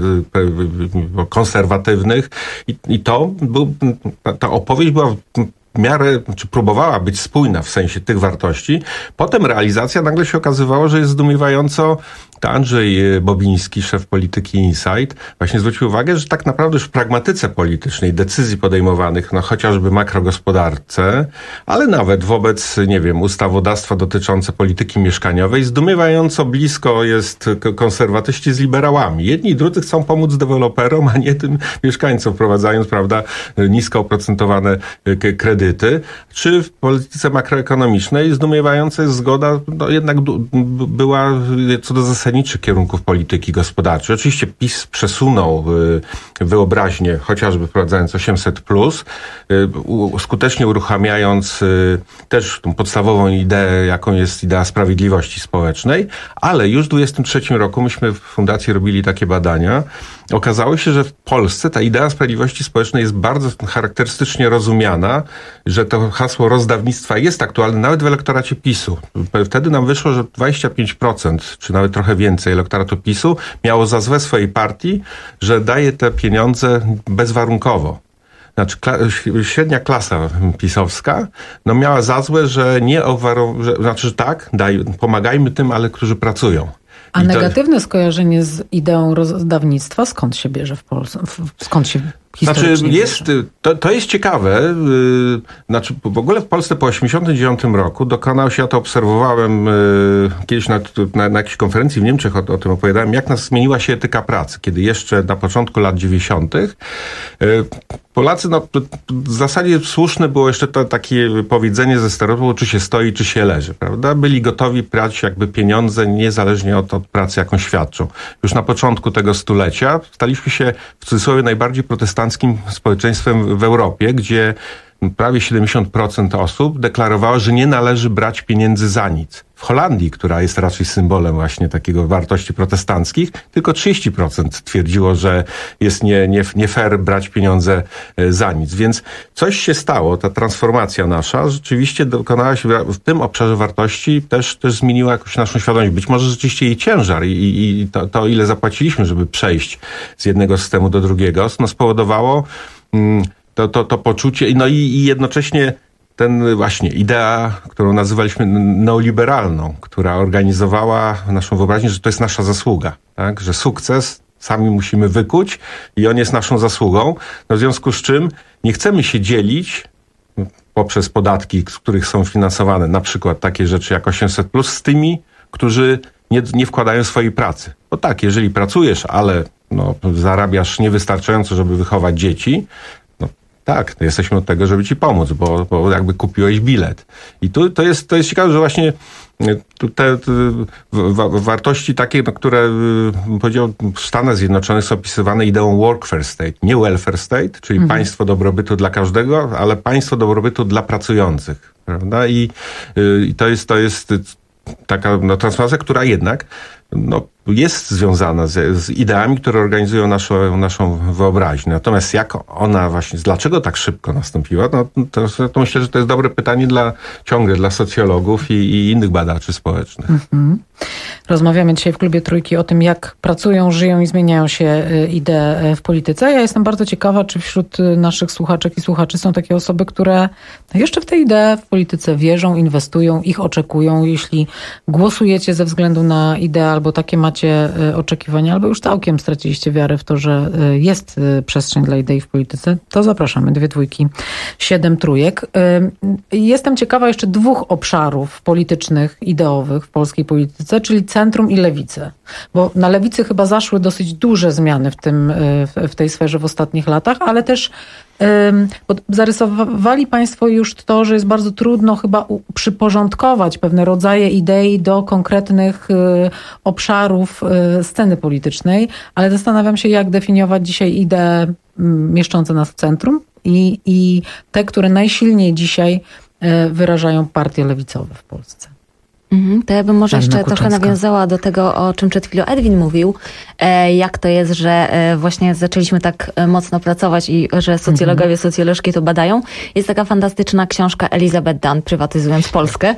konserwatywnych i, i to był, ta, ta opowieść była w miarę, czy próbowała być spójna w sensie tych wartości. Potem realizacja nagle się okazywało, że jest zdumiewająco. To Andrzej Bobiński, szef polityki Insight, właśnie zwrócił uwagę, że tak naprawdę już w pragmatyce politycznej, decyzji podejmowanych, no chociażby makrogospodarce, ale nawet wobec, nie wiem, ustawodawstwa dotyczące polityki mieszkaniowej, zdumiewająco blisko jest konserwatyści z liberałami. Jedni i drudzy chcą pomóc deweloperom, a nie tym mieszkańcom, wprowadzając, prawda, nisko oprocentowane kredyty. Czy w polityce makroekonomicznej zdumiewająca jest zgoda, no jednak była co do zasadniczych kierunków polityki gospodarczej. Oczywiście PiS przesunął wyobraźnię, chociażby wprowadzając osiemset plus, skutecznie uruchamiając też tą podstawową ideę, jaką jest idea sprawiedliwości społecznej, ale już w dwudziestym trzecim roku myśmy w Fundacji robili takie badania. Okazało się, że w Polsce ta idea sprawiedliwości społecznej jest bardzo charakterystycznie rozumiana, że to hasło rozdawnictwa jest aktualne nawet w elektoracie PiSu. Wtedy nam wyszło, że dwadzieścia pięć procent, czy nawet trochę więcej elektoratu PiSu miało za złe swojej partii, że daje te pieniądze bezwarunkowo. Znaczy kla- średnia klasa pisowska no miała za złe, że nie owaru- że, znaczy, że tak, daj, pomagajmy tym, ale którzy pracują. A I negatywne to... skojarzenie z ideą rozdawnictwa skąd się bierze w Polsce? Skąd się Znaczy jest, to, to jest ciekawe. Yy, znaczy w ogóle w Polsce po osiemdziesiątym dziewiątym roku dokonało się, ja to obserwowałem yy, kiedyś na, na, na jakiejś konferencji w Niemczech, o, o tym opowiadałem, jak nas zmieniła się etyka pracy, kiedy jeszcze na początku lat dziewięćdziesiątych Yy, Polacy, no w zasadzie słuszne było jeszcze to takie powiedzenie ze stereotypu, czy się stoi, czy się leży, prawda? Byli gotowi brać jakby pieniądze niezależnie od, od pracy, jaką świadczą. Już na początku tego stulecia staliśmy się w cudzysłowie najbardziej protestanckim społeczeństwem w Europie, gdzie prawie siedemdziesiąt procent osób deklarowało, że nie należy brać pieniędzy za nic. W Holandii, która jest raczej symbolem właśnie takiego wartości protestanckich, tylko trzydzieści procent twierdziło, że jest nie, nie, nie fair brać pieniądze za nic. Więc coś się stało, ta transformacja nasza rzeczywiście dokonała się w tym obszarze wartości, też, też zmieniła jakoś naszą świadomość. Być może rzeczywiście jej ciężar i, i, i to, to, ile zapłaciliśmy, żeby przejść z jednego systemu do drugiego, no spowodowało mm, to, to, to poczucie, no i, i jednocześnie ten właśnie idea, którą nazywaliśmy neoliberalną, która organizowała naszą wyobraźnię, że to jest nasza zasługa, tak? Że sukces sami musimy wykuć i on jest naszą zasługą. No w związku z czym nie chcemy się dzielić poprzez podatki, z których są finansowane na przykład takie rzeczy jak osiemset plus, z tymi, którzy nie, nie wkładają swojej pracy. Bo tak, jeżeli pracujesz, ale no, zarabiasz niewystarczająco, żeby wychować dzieci, tak, to jesteśmy od tego, żeby ci pomóc, bo, bo jakby kupiłeś bilet. I tu to jest, to jest ciekawe, że właśnie te, te wartości takie, no, które powiedział, w Stanach Zjednoczonych są opisywane ideą workfare state, nie welfare state, czyli mhm. państwo dobrobytu dla każdego, ale państwo dobrobytu dla pracujących, prawda? I, i to jest, to jest taka no, transformacja, która jednak no, jest związana z, z ideami, które organizują naszą, naszą wyobraźnię. Natomiast jak ona właśnie, dlaczego tak szybko nastąpiła, no to, to myślę, że to jest dobre pytanie dla ciągle dla socjologów i, i innych badaczy społecznych. Mhm. Rozmawiamy dzisiaj w Klubie Trójki o tym, jak pracują, żyją i zmieniają się idee w polityce. Ja jestem bardzo ciekawa, czy wśród naszych słuchaczek i słuchaczy są takie osoby, które jeszcze w te idee w polityce wierzą, inwestują, ich oczekują. Jeśli głosujecie ze względu na ideę albo takie macie oczekiwania, albo już całkiem straciliście wiarę w to, że jest przestrzeń dla idei w polityce, to zapraszamy. Dwie dwójki, siedem trójek. Jestem ciekawa jeszcze dwóch obszarów politycznych, ideowych w polskiej polityce, czyli centrum i lewicę. Bo na lewicy chyba zaszły dosyć duże zmiany w, tym, w tej sferze w ostatnich latach, ale też bo zarysowali Państwo już to, że jest bardzo trudno chyba przyporządkować pewne rodzaje idei do konkretnych obszarów sceny politycznej, ale zastanawiam się, jak definiować dzisiaj idee mieszczące nas w centrum i, i te, które najsilniej dzisiaj wyrażają partie lewicowe w Polsce. Mhm, to ja bym może Anna jeszcze Kuczynska. trochę nawiązała do tego, o czym przed chwilą Edwin mówił, e, jak to jest, że e, właśnie zaczęliśmy tak e, mocno pracować i że socjologowie, socjolożki to badają. Jest taka fantastyczna książka Elizabeth Dunn, Prywatyzując Polskę.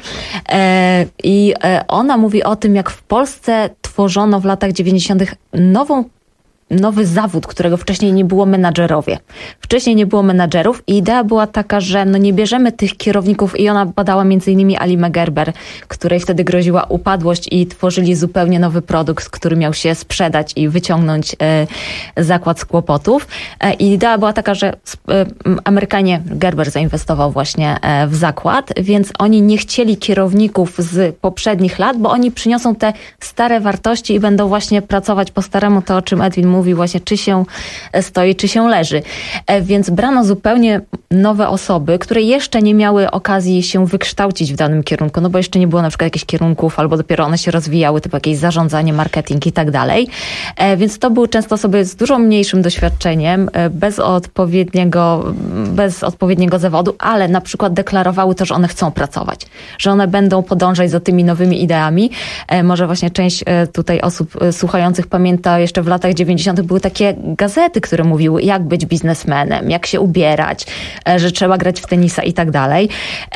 E, I e, ona mówi o tym, jak w Polsce tworzono w latach dziewięćdziesiątych nową nowy zawód, którego wcześniej nie było, menadżerowie. Wcześniej nie było menadżerów i idea była taka, że no nie bierzemy tych kierowników i ona badała między innymi Alimę Gerber, której wtedy groziła upadłość i tworzyli zupełnie nowy produkt, który miał się sprzedać i wyciągnąć e, zakład z kłopotów. E, I idea była taka, że e, Amerykanie, Gerber zainwestował właśnie e, w zakład, więc oni nie chcieli kierowników z poprzednich lat, bo oni przyniosą te stare wartości i będą właśnie pracować po staremu, to o czym Edwin mówi, właśnie czy się stoi, czy się leży. Więc brano zupełnie nowe osoby, które jeszcze nie miały okazji się wykształcić w danym kierunku, no bo jeszcze nie było na przykład jakichś kierunków, albo dopiero one się rozwijały, typu jakieś zarządzanie, marketing i tak dalej. Więc to były często osoby z dużo mniejszym doświadczeniem, bez odpowiedniego, bez odpowiedniego zawodu, ale na przykład deklarowały to, że one chcą pracować, że one będą podążać za tymi nowymi ideami. Może właśnie część tutaj osób słuchających pamięta, jeszcze w latach dziewięćdziesiątych były takie gazety, które mówiły, jak być biznesmenem, jak się ubierać, że trzeba grać w tenisa i tak dalej.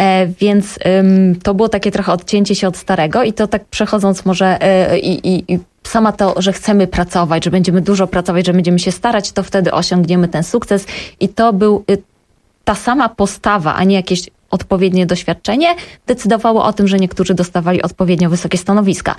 Więc to było takie trochę odcięcie się od starego i to tak przechodząc może i, i, i sama to, że chcemy pracować, że będziemy dużo pracować, że będziemy się starać, to wtedy osiągniemy ten sukces i to był ta sama postawa, a nie jakieś odpowiednie doświadczenie, decydowało o tym, że niektórzy dostawali odpowiednio wysokie stanowiska.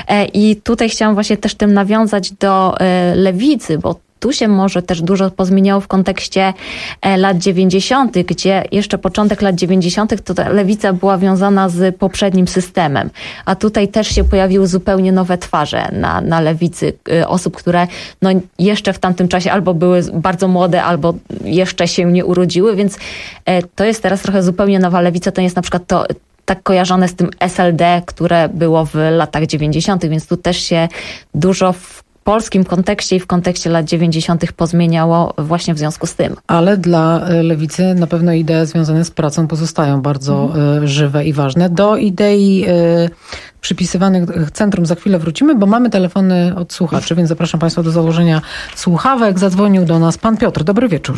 I tutaj chciałam właśnie też tym nawiązać do lewicy, bo tu się może też dużo pozmieniało w kontekście lat dziewięćdziesiątych, gdzie jeszcze początek lat dziewięćdziesiątych to ta lewica była wiązana z poprzednim systemem, a tutaj też się pojawiły zupełnie nowe twarze na, na lewicy, osób, które no jeszcze w tamtym czasie albo były bardzo młode, albo jeszcze się nie urodziły, więc to jest teraz trochę zupełnie nowa lewica, to jest na przykład to tak kojarzone z tym S L D, które było w latach dziewięćdziesiątych, więc tu też się dużo w polskim kontekście i w kontekście lat dziewięćdziesiątych pozmieniało właśnie w związku z tym. Ale dla lewicy na pewno idee związane z pracą pozostają bardzo mm. żywe i ważne. Do idei przypisywanych centrum za chwilę wrócimy, bo mamy telefony od słuchaczy, więc zapraszam Państwa do założenia słuchawek. Zadzwonił do nas pan Piotr. Dobry wieczór.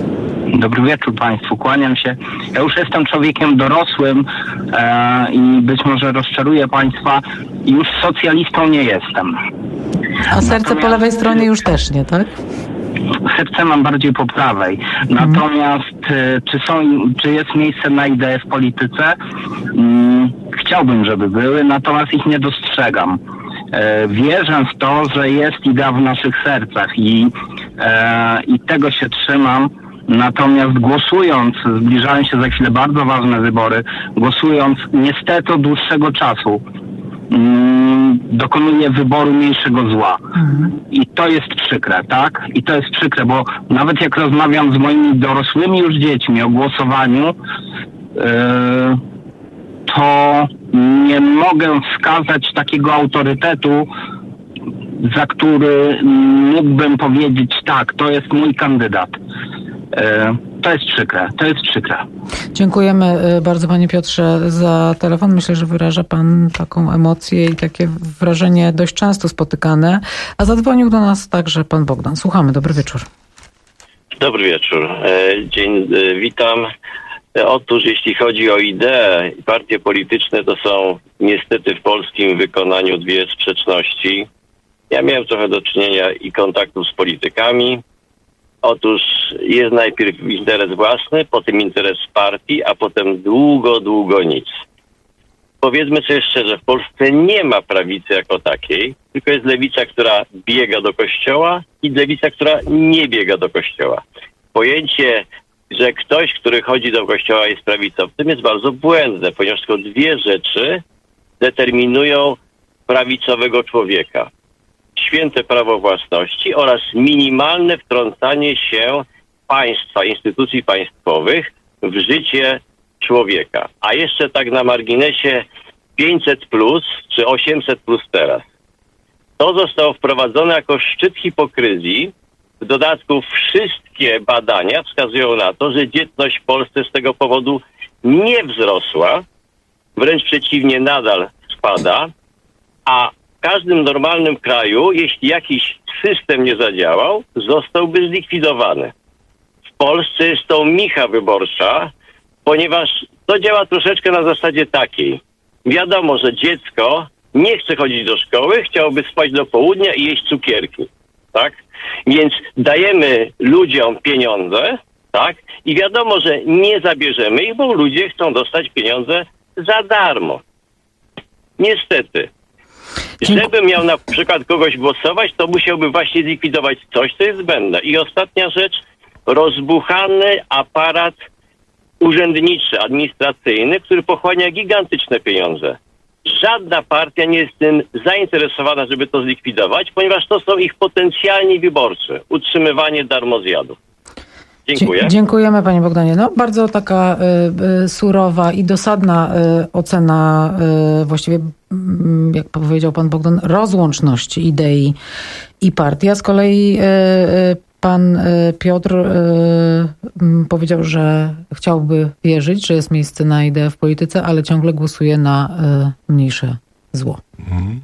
Dobry wieczór Państwu, kłaniam się. Ja już jestem człowiekiem dorosłym e, i być może rozczaruję Państwa, już socjalistą nie jestem. A serce Natomiast, po lewej stronie już też nie, tak? Serce mam bardziej po prawej. Mhm. Natomiast e, czy, są, czy jest miejsce na idee w polityce? Hmm, chciałbym, żeby były, natomiast ich nie dostrzegam. E, wierzę w to, że jest idea w naszych sercach i, e, i tego się trzymam. Natomiast głosując, zbliżają się za chwilę bardzo ważne wybory, głosując niestety od dłuższego czasu, mm, dokonuję wyboru mniejszego zła. Mhm. I to jest przykre, tak? I to jest przykre, bo nawet jak rozmawiam z moimi dorosłymi już dziećmi o głosowaniu, yy, to nie mogę wskazać takiego autorytetu, za który mógłbym powiedzieć tak, to jest mój kandydat. to jest przykre, to jest przykre. Dziękujemy bardzo, panie Piotrze, za telefon. Myślę, że wyraża pan taką emocję i takie wrażenie dość często spotykane. A zadzwonił do nas także pan Bogdan. Słuchamy, dobry wieczór. Dobry wieczór. Dzień, witam. Otóż jeśli chodzi o idee i partie polityczne, to są niestety w polskim wykonaniu dwie sprzeczności. Ja miałem trochę do czynienia i kontaktów z politykami. Otóż jest najpierw interes własny, potem interes partii, a potem długo, długo nic. Powiedzmy sobie szczerze, w Polsce nie ma prawicy jako takiej, tylko jest lewica, która biega do kościoła i lewica, która nie biega do kościoła. Pojęcie, że ktoś, który chodzi do kościoła, jest prawicowcem, jest bardzo błędne, ponieważ tylko dwie rzeczy determinują prawicowego człowieka. Święte prawo własności oraz minimalne wtrącanie się państwa, instytucji państwowych w życie człowieka. A jeszcze tak na marginesie pięćset plus czy osiemset plus teraz. To zostało wprowadzone jako szczyt hipokryzji. W dodatku wszystkie badania wskazują na to, że dzietność w Polsce z tego powodu nie wzrosła, wręcz przeciwnie, nadal spada, a w każdym normalnym kraju, jeśli jakiś system nie zadziałał, zostałby zlikwidowany. W Polsce jest to micha wyborcza, ponieważ to działa troszeczkę na zasadzie takiej. Wiadomo, że dziecko nie chce chodzić do szkoły, chciałoby spać do południa i jeść cukierki, tak? Więc dajemy ludziom pieniądze, tak? I wiadomo, że nie zabierzemy ich, bo ludzie chcą dostać pieniądze za darmo. Niestety. Żebym miał na przykład kogoś głosować, to musiałby właśnie zlikwidować coś, co jest zbędne. I ostatnia rzecz, rozbuchany aparat urzędniczy, administracyjny, który pochłania gigantyczne pieniądze. Żadna partia nie jest tym zainteresowana, żeby to zlikwidować, ponieważ to są ich potencjalni wyborcy. Utrzymywanie darmozjadów. Dziękuję. Dzie- dziękujemy, panie Bogdanie. No, bardzo taka y, y, surowa i dosadna y, ocena y, właściwie, y, jak powiedział pan Bogdan, rozłączności idei i partii. A z kolei y, y, pan y, Piotr y, y, powiedział, że chciałby wierzyć, że jest miejsce na ideę w polityce, ale ciągle głosuje na y, mniejsze zło. Mhm.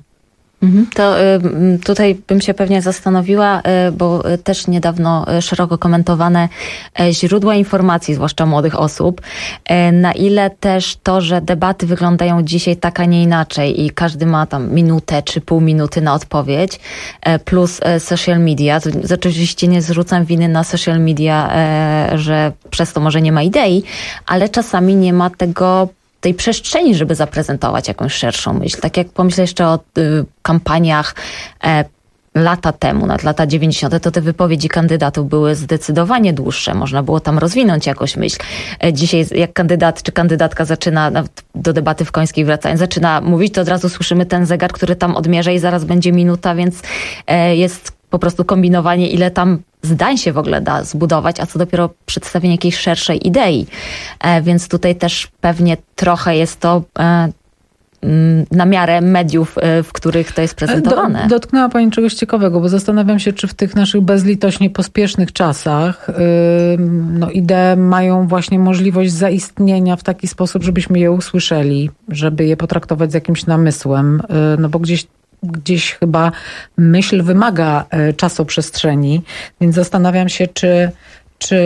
To tutaj bym się pewnie zastanowiła, bo też niedawno szeroko komentowane źródła informacji, zwłaszcza młodych osób, na ile też to, że debaty wyglądają dzisiaj tak, a nie inaczej i każdy ma tam minutę czy pół minuty na odpowiedź, plus social media. To oczywiście nie zrzucam winy na social media, że przez to może nie ma idei, ale czasami nie ma tego tej przestrzeni, żeby zaprezentować jakąś szerszą myśl. Tak jak pomyślę jeszcze o y, kampaniach e, lata temu, nad lata dziewięćdziesiąte, to te wypowiedzi kandydatów były zdecydowanie dłuższe. Można było tam rozwinąć jakąś myśl. E, dzisiaj jak kandydat czy kandydatka zaczyna, do debaty w Końskiej wracając, zaczyna mówić, to od razu słyszymy ten zegar, który tam odmierza i zaraz będzie minuta, więc e, jest po prostu kombinowanie, ile tam zdań się w ogóle da zbudować, a co dopiero przedstawienie jakiejś szerszej idei. E, więc tutaj też pewnie trochę jest to e, na miarę mediów, e, w których to jest prezentowane. Do, dotknęła pani czegoś ciekawego, bo zastanawiam się, czy w tych naszych bezlitośnie pospiesznych czasach yy, no, idee mają właśnie możliwość zaistnienia w taki sposób, żebyśmy je usłyszeli, żeby je potraktować z jakimś namysłem, yy, no bo gdzieś Gdzieś chyba myśl wymaga czasoprzestrzeni, więc zastanawiam się, czy, czy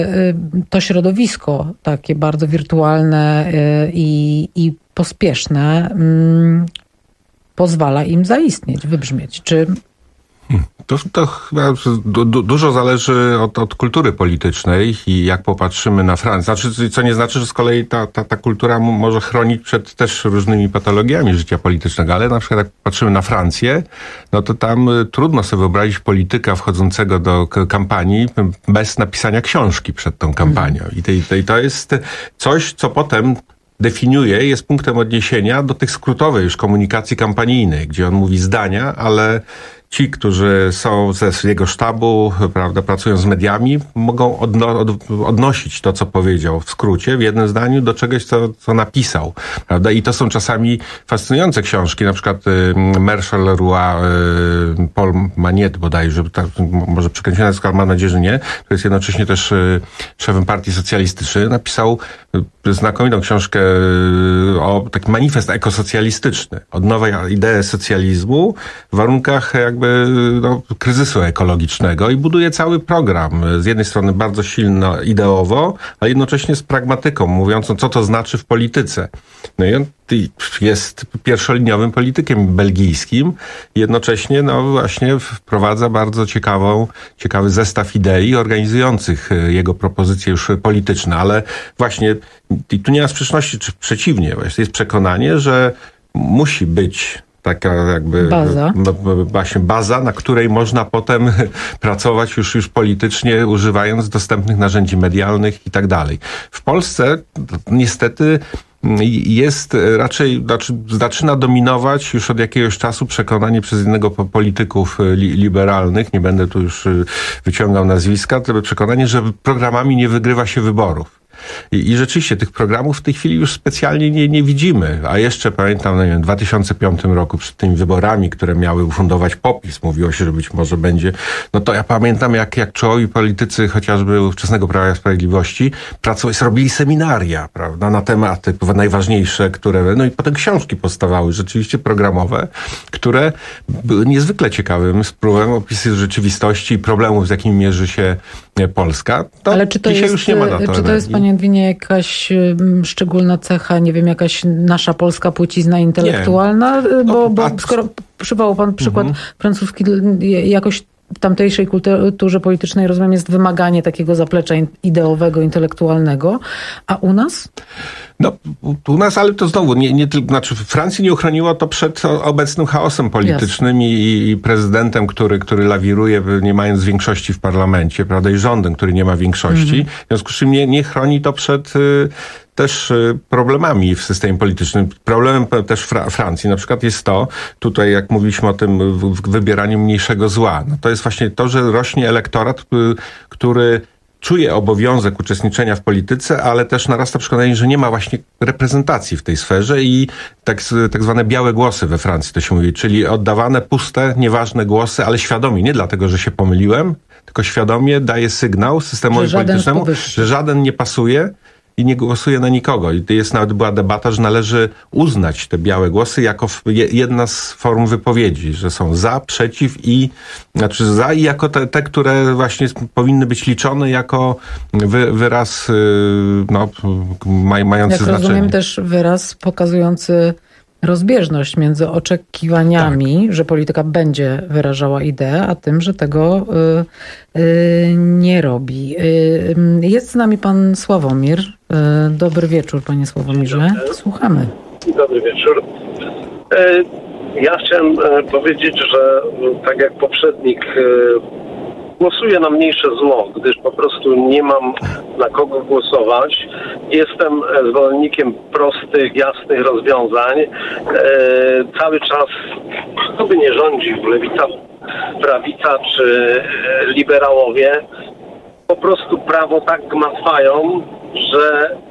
to środowisko takie bardzo wirtualne i, i pospieszne pozwala im zaistnieć, wybrzmieć. Czy To, to chyba du, du, dużo zależy od, od kultury politycznej i jak popatrzymy na Francję. Znaczy, co nie znaczy, że z kolei ta, ta, ta kultura może chronić przed też różnymi patologiami życia politycznego, ale na przykład jak patrzymy na Francję, no to tam trudno sobie wyobrazić polityka wchodzącego do kampanii bez napisania książki przed tą kampanią. I to, i to jest coś, co potem definiuje, jest punktem odniesienia do tych skrótowej już komunikacji kampanijnej, gdzie on mówi zdania, ale ci, którzy są ze jego sztabu, prawda, pracują z mediami, mogą odno, od, odnosić to, co powiedział w skrócie, w jednym zdaniu, do czegoś, co, co napisał, prawda? I to są czasami fascynujące książki, na przykład y, Marshall Leroy, y, Paul Magnet bodajże, tak, może przekręciłem nazwisko, mam nadzieję, że nie, to jest jednocześnie też y, szefem Partii Socjalistycznej, napisał y, znakomitą książkę y, o taki manifest ekosocjalistyczny, odnowa ideę socjalizmu w warunkach jakby no, kryzysu ekologicznego i buduje cały program. Z jednej strony bardzo silno ideowo, a jednocześnie z pragmatyką, mówiącą, co to znaczy w polityce. No i on jest pierwszoliniowym politykiem belgijskim. Jednocześnie, no właśnie, wprowadza bardzo ciekawą, ciekawy zestaw idei organizujących jego propozycje już polityczne. Ale właśnie i tu nie ma sprzeczności, czy przeciwnie. Właśnie jest przekonanie, że musi być taka jakby baza. właśnie baza, na której można potem pracować już, już politycznie, używając dostępnych narzędzi medialnych i tak dalej. W Polsce niestety jest raczej, znaczy zaczyna dominować już od jakiegoś czasu przekonanie przez jednego polityków li, liberalnych, nie będę tu już wyciągał nazwiska, to przekonanie, że programami nie wygrywa się wyborów. I, I rzeczywiście tych programów w tej chwili już specjalnie nie, nie widzimy. A jeszcze pamiętam, no nie wiem, w dwa tysiące piątym roku przed tymi wyborami, które miały ufundować PO-PiS, mówiło się, że być może będzie. No to ja pamiętam, jak, jak czołowi politycy chociażby ówczesnego Prawa i Sprawiedliwości pracowali, robili seminaria, prawda, na tematy najważniejsze, które, no i potem książki powstawały, rzeczywiście programowe, które były niezwykle ciekawym spróbą opisu rzeczywistości i problemów, z jakimi mierzy się Polska. To Ale czy to dzisiaj jest, już nie ma na to czy to jest, panie Edwinie, jakaś um, szczególna cecha, nie wiem, jakaś nasza polska płcizna intelektualna? Nie. Bo, bo skoro przywołał pan przykład mhm. francuski, jakoś w tamtejszej kulturze politycznej, rozumiem, jest wymaganie takiego zaplecza ideowego, intelektualnego, a u nas? No, u nas, ale to znowu, nie, nie tylko, znaczy Francji nie uchroniło to przed obecnym chaosem politycznym i, i prezydentem, który, który lawiruje, nie mając większości w parlamencie, prawda, i rządem, który nie ma większości. Mhm. W związku z czym nie, nie chroni to przed y, też y, problemami w systemie politycznym. Problemem też Fra- Francji na przykład jest to, tutaj jak mówiliśmy o tym w, w wybieraniu mniejszego zła, no to jest właśnie to, że rośnie elektorat, y, który czuje obowiązek uczestniczenia w polityce, ale też narasta przekonanie, że nie ma właśnie reprezentacji w tej sferze i tak, tak zwane białe głosy we Francji to się mówi, czyli oddawane puste, nieważne głosy, ale świadomie, nie dlatego, że się pomyliłem, tylko świadomie daje sygnał systemowi że politycznemu, że żaden nie pasuje i nie głosuje na nikogo. I jest nawet była debata, że należy uznać te białe głosy jako jedna z form wypowiedzi, że są za, przeciw i, znaczy za i jako te, te które właśnie powinny być liczone jako wy, wyraz no, maj, mający Jak znaczenie. rozumiem, też wyraz pokazujący rozbieżność między oczekiwaniami, tak. że polityka będzie wyrażała ideę, a tym, że tego y, y, nie robi. Y, jest z nami pan Sławomir. Y, dobry wieczór, panie Sławomirze. Słuchamy. Dobry wieczór. Y, ja chciałem y, powiedzieć, że y, tak jak poprzednik y, głosuję na mniejsze zło, gdyż po prostu nie mam na kogo głosować. Jestem zwolennikiem prostych, jasnych rozwiązań. E, cały czas, kto by nie rządził, lewica, prawica czy e, liberałowie, po prostu prawo tak gmatwają, że e,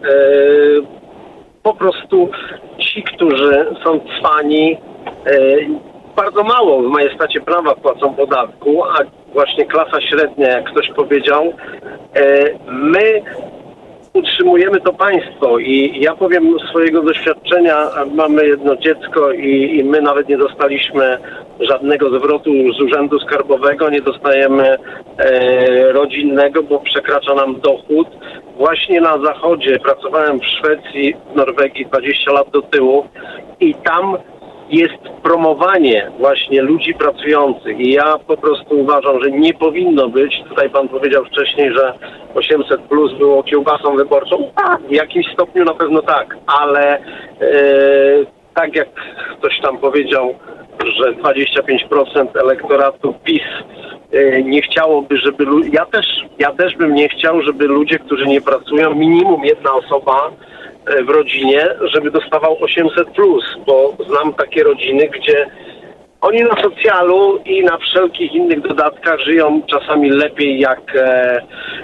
po prostu ci, którzy są cwani, e, bardzo mało w majestacie prawa płacą podatku, a właśnie klasa średnia, jak ktoś powiedział, my utrzymujemy to państwo i ja powiem z swojego doświadczenia, mamy jedno dziecko i, i my nawet nie dostaliśmy żadnego zwrotu z urzędu skarbowego, nie dostajemy e, rodzinnego, bo przekracza nam dochód. Właśnie na zachodzie pracowałem w Szwecji, w Norwegii dwadzieścia lat do tyłu i tam jest promowanie właśnie ludzi pracujących i ja po prostu uważam, że nie powinno być, tutaj pan powiedział wcześniej, że osiemset plus było kiełbasą wyborczą, tak, w jakimś stopniu na pewno tak, ale e, tak jak ktoś tam powiedział, że dwadzieścia pięć procent elektoratu PiS e, nie chciałoby, żeby lu- ja też, ja też bym nie chciał, żeby ludzie, którzy nie pracują, minimum jedna osoba w rodzinie, żeby dostawał osiemset plus, bo znam takie rodziny, gdzie Oni na socjalu i na wszelkich innych dodatkach żyją czasami lepiej jak e, e,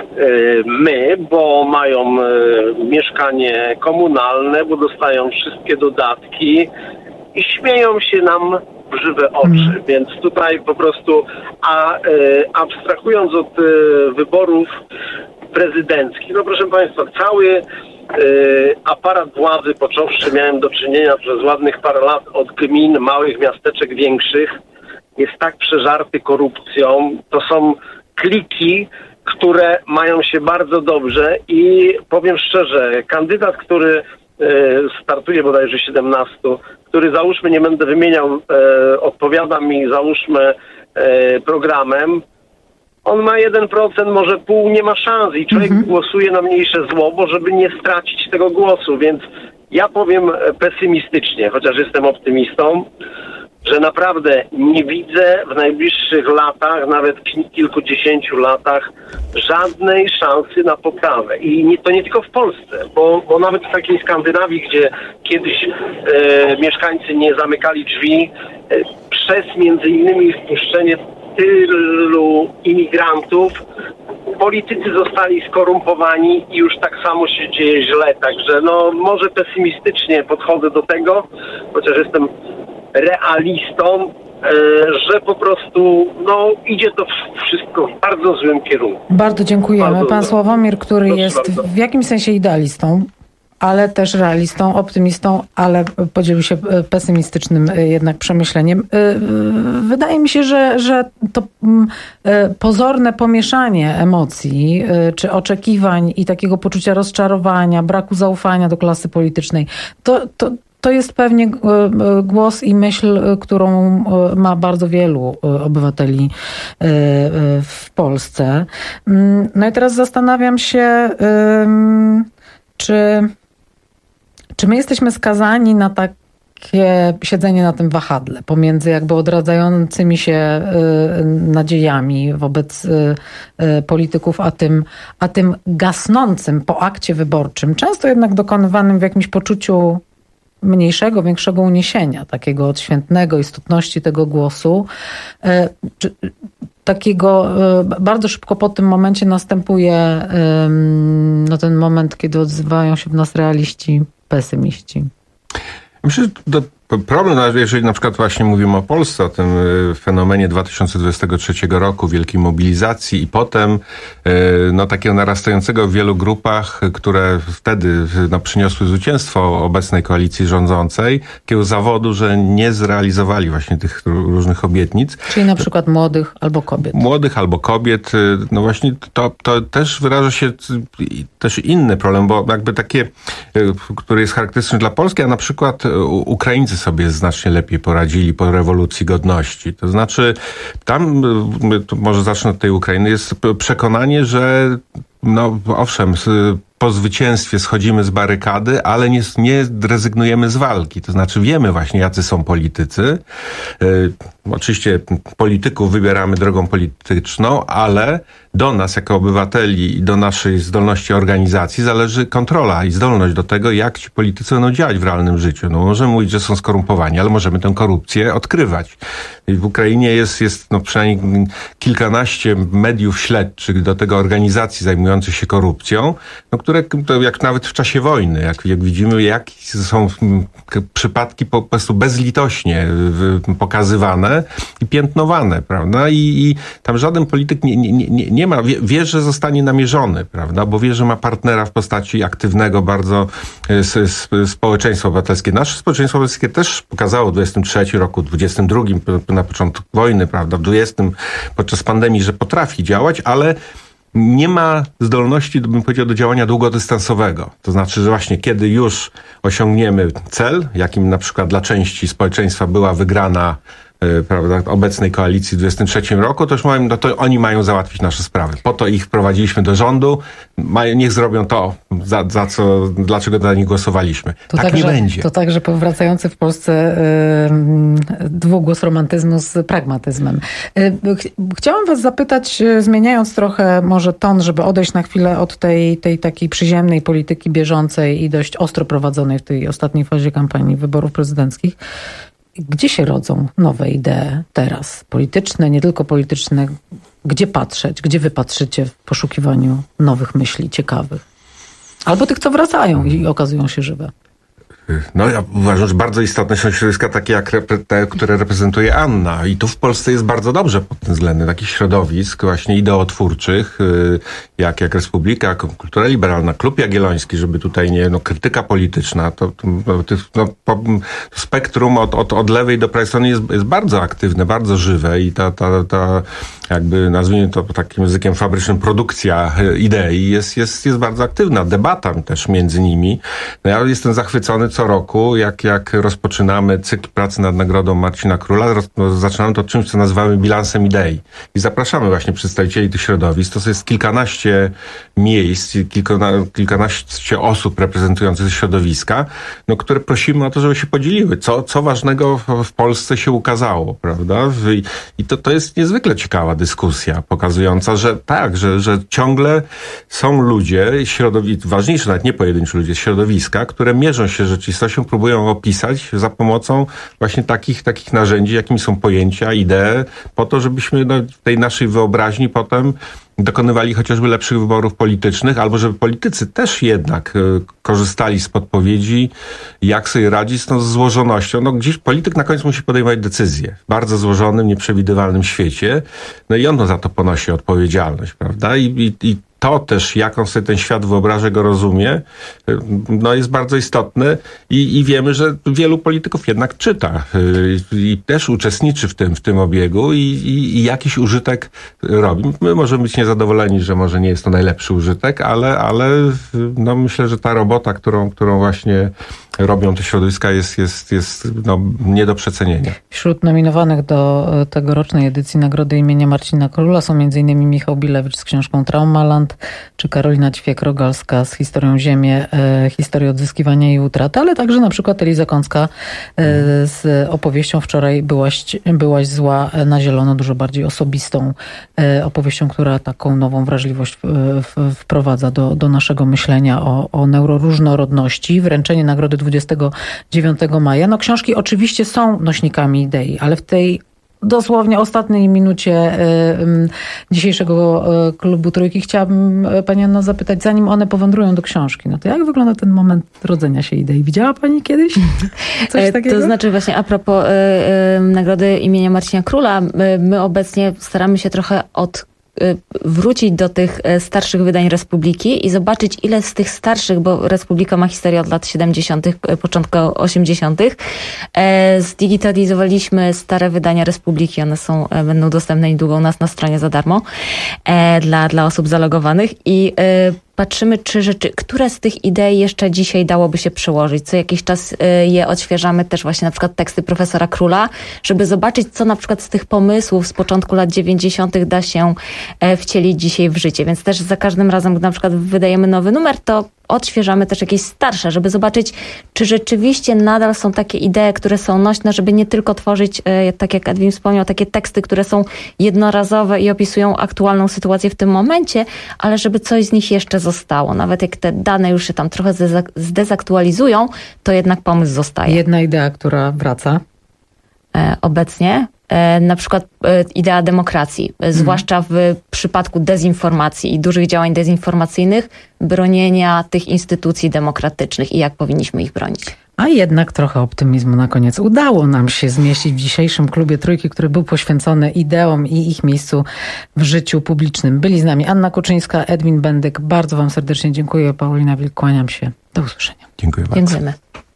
my, bo mają e, mieszkanie komunalne, bo dostają wszystkie dodatki i śmieją się nam w żywe oczy. Mm. Więc tutaj po prostu, a e, abstrahując od e, wyborów prezydenckich, no proszę Państwa, cały aparat władzy, począwszy, miałem do czynienia przez ładnych parę lat od gmin, małych miasteczek większych, jest tak przeżarty korupcją. To są kliki, które mają się bardzo dobrze i powiem szczerze, kandydat, który startuje bodajże siedemnastu, który załóżmy, nie będę wymieniał, odpowiada mi załóżmy programem, on ma jeden procent, może pół, nie ma szans i człowiek mhm. głosuje na mniejsze zło, bo żeby nie stracić tego głosu, więc ja powiem pesymistycznie, chociaż jestem optymistą, że naprawdę nie widzę w najbliższych latach, nawet kilkudziesięciu latach, żadnej szansy na poprawę. I nie, to nie tylko w Polsce, bo, bo nawet w takiej Skandynawii, gdzie kiedyś e, mieszkańcy nie zamykali drzwi, e, przez między innymi wpuszczenie tylu imigrantów, politycy zostali skorumpowani i już tak samo się dzieje źle. Także no może pesymistycznie podchodzę do tego, chociaż jestem realistą, e, że po prostu no idzie to wszystko w bardzo złym kierunku. Bardzo dziękujemy. Bardzo Pan Sławomir, który Proszę jest bardzo. w jakimś sensie idealistą, ale też realistą, optymistą, ale podzielił się pesymistycznym jednak przemyśleniem. Wydaje mi się, że, że to pozorne pomieszanie emocji, czy oczekiwań i takiego poczucia rozczarowania, braku zaufania do klasy politycznej, to, to To jest pewnie głos i myśl, którą ma bardzo wielu obywateli w Polsce. No i teraz zastanawiam się, czy, czy my jesteśmy skazani na takie siedzenie na tym wahadle pomiędzy jakby odradzającymi się nadziejami wobec polityków, a tym, a tym gasnącym po akcie wyborczym, często jednak dokonywanym w jakimś poczuciu mniejszego, większego uniesienia, takiego odświętnego, istotności tego głosu. Czy, takiego bardzo szybko po tym momencie następuje no, ten moment, kiedy odzywają się w nas realiści, pesymiści. Myślę, że to problem, jeżeli na przykład właśnie mówimy o Polsce, o tym fenomenie dwa tysiące dwudziestego trzeciego roku, wielkiej mobilizacji i potem no, takiego narastającego w wielu grupach, które wtedy no, przyniosły zwycięstwo obecnej koalicji rządzącej, takiego zawodu, że nie zrealizowali właśnie tych różnych obietnic. Czyli na przykład młodych albo kobiet. Młodych albo kobiet. No właśnie to, to też wyraża się też inny problem, bo jakby takie, który jest charakterystyczny dla Polski, a na przykład Ukraińcy sobie znacznie lepiej poradzili po rewolucji godności. To znaczy, tam, może zacznę od tej Ukrainy, jest przekonanie, że no owszem, po zwycięstwie schodzimy z barykady, ale nie, nie rezygnujemy z walki. To znaczy wiemy właśnie, jacy są politycy. Yy, oczywiście polityków wybieramy drogą polityczną, ale do nas jako obywateli i do naszej zdolności organizacji zależy kontrola i zdolność do tego, jak ci politycy będą działać w realnym życiu. No możemy mówić, że są skorumpowani, ale możemy tę korupcję odkrywać. I w Ukrainie jest, jest no przynajmniej kilkanaście mediów śledczych, do tego organizacji zajmujących się korupcją, no które to jak nawet w czasie wojny, jak, jak widzimy, jak są przypadki po prostu bezlitośnie pokazywane i piętnowane, prawda? I, i tam żaden polityk nie, nie, nie, nie ma, wie, wie, że zostanie namierzony, prawda? Bo wie, że ma partnera w postaci aktywnego bardzo s, s, społeczeństwa obywatelskie. Nasze społeczeństwo obywatelskie też pokazało w dwudziestym trzecim roku, w dwudziestym drugim na początku wojny, prawda? W dwudziestym podczas pandemii, że potrafi działać, ale nie ma zdolności, bym powiedział, do działania długodystansowego. To znaczy, że właśnie kiedy już osiągniemy cel, jakim na przykład dla części społeczeństwa była wygrana prawda, obecnej koalicji w dwudziestym trzecim roku, to już mają, no to oni mają załatwić nasze sprawy. Po to ich wprowadziliśmy do rządu, mają, niech zrobią to, za, za co, dlaczego dla nich głosowaliśmy. To tak także, nie będzie. To także powracający w Polsce yy, dwugłos romantyzmu z pragmatyzmem. Yy, ch- chciałam was zapytać, yy, zmieniając trochę może ton, żeby odejść na chwilę od tej, tej takiej przyziemnej polityki bieżącej i dość ostro prowadzonej w tej ostatniej fazie kampanii wyborów prezydenckich. Gdzie się rodzą nowe idee teraz? Polityczne, nie tylko polityczne. Gdzie patrzeć? Gdzie wy patrzycie w poszukiwaniu nowych myśli ciekawych? Albo tych, co wracają i okazują się żywe. No ja uważam, że bardzo istotne są środowiska takie jak te, które reprezentuje Anna. I tu w Polsce jest bardzo dobrze pod tym względem. Takich środowisk właśnie ideotwórczych, jak, jak Republika, Kultura Liberalna, Klub Jagielloński, żeby tutaj nie, no krytyka polityczna, to, to no, po, spektrum od, od, od lewej do prawej strony jest, jest bardzo aktywne, bardzo żywe i ta, ta, ta jakby nazwijmy to takim językiem fabrycznym, produkcja idei jest, jest, jest bardzo aktywna. Debata też między nimi. No ja jestem zachwycony co roku, jak, jak rozpoczynamy cykl pracy nad Nagrodą Marcina Króla, roz, no, zaczynamy to czymś, co nazywamy bilansem idei. I zapraszamy właśnie przedstawicieli tych środowisk. To jest kilkanaście miejsc, kilkana, kilkanaście osób reprezentujących środowiska, no, które prosimy o to, żeby się podzieliły. Co, co ważnego w, w Polsce się ukazało, prawda? I, i to, to jest niezwykle ciekawa dyskusja, pokazująca, że tak, że, że ciągle są ludzie, środowisk, ważniejsze nawet nie pojedynczy ludzie, środowiska, które mierzą się z rzeczywistością, próbują opisać za pomocą właśnie takich, takich narzędzi, jakimi są pojęcia, idee, po to, żebyśmy no, w tej naszej wyobraźni potem dokonywali chociażby lepszych wyborów politycznych, albo żeby politycy też jednak y, korzystali z podpowiedzi, jak sobie radzić z tą złożonością. No gdzieś polityk na końcu musi podejmować decyzje w bardzo złożonym, nieprzewidywalnym świecie. No i on za to ponosi odpowiedzialność, prawda? I, i, i to też, jak on sobie ten świat wyobraża, go rozumie, no jest bardzo istotne i, i wiemy, że wielu polityków jednak czyta y, i też uczestniczy w tym, w tym obiegu i, i, i jakiś użytek robi. My możemy być niezadowoleni, że może nie jest to najlepszy użytek, ale, ale no myślę, że ta robota, którą, którą właśnie robią te środowiska jest, jest, jest no, nie do przecenienia. Wśród nominowanych do tegorocznej edycji Nagrody imienia Marcina Króla są m.in. Michał Bilewicz z książką Traumaland, czy Karolina Ćwiek-Rogalska z Historią Ziemię, e, historię odzyskiwania i utraty, ale także na przykład Eliza Kącka e, z opowieścią Wczoraj byłaś, byłaś zła na zielono, dużo bardziej osobistą e, opowieścią, która taką nową wrażliwość w, w, wprowadza do, do naszego myślenia o, o neuroróżnorodności. Wręczenie nagrody dwudziestego dziewiątego maja. No książki oczywiście są nośnikami idei, ale w tej dosłownie ostatniej minucie y, dzisiejszego y, klubu Trójki chciałabym y, Pani Anno zapytać, zanim one powędrują do książki, no to jak wygląda ten moment rodzenia się idei? Widziała Pani kiedyś coś takiego? To znaczy właśnie a propos y, y, Nagrody imienia Marcina Króla, my, my obecnie staramy się trochę od wrócić do tych starszych wydań Republiki i zobaczyć, ile z tych starszych, bo Republika ma historię od lat siedemdziesiątych, początku osiemdziesiątych. Zdigitalizowaliśmy stare wydania Republiki. One są, będą dostępne niedługo u nas na stronie za darmo dla, dla osób zalogowanych i patrzymy, czy rzeczy, które z tych idei jeszcze dzisiaj dałoby się przełożyć. Co jakiś czas je odświeżamy, też właśnie na przykład teksty profesora Króla, żeby zobaczyć, co na przykład z tych pomysłów z początku lat dziewięćdziesiątych da się wcielić dzisiaj w życie. Więc też za każdym razem, gdy na przykład wydajemy nowy numer, to odświeżamy też jakieś starsze, żeby zobaczyć, czy rzeczywiście nadal są takie idee, które są nośne, żeby nie tylko tworzyć, tak jak Edwin wspomniał, takie teksty, które są jednorazowe i opisują aktualną sytuację w tym momencie, ale żeby coś z nich jeszcze zostało. Nawet jak te dane już się tam trochę zdezaktualizują, to jednak pomysł zostaje. Jedna idea, która wraca obecnie, na przykład idea demokracji, mhm. zwłaszcza w przypadku dezinformacji i dużych działań dezinformacyjnych, bronienia tych instytucji demokratycznych i jak powinniśmy ich bronić. A jednak trochę optymizmu na koniec. Udało nam się zmieścić w dzisiejszym klubie Trójki, który był poświęcony ideom i ich miejscu w życiu publicznym. Byli z nami Anna Kuczyńska, Edwin Bendyk. Bardzo Wam serdecznie dziękuję. Paulina Wilk, kłaniam się. Do usłyszenia. Dziękuję bardzo. Dziękujemy.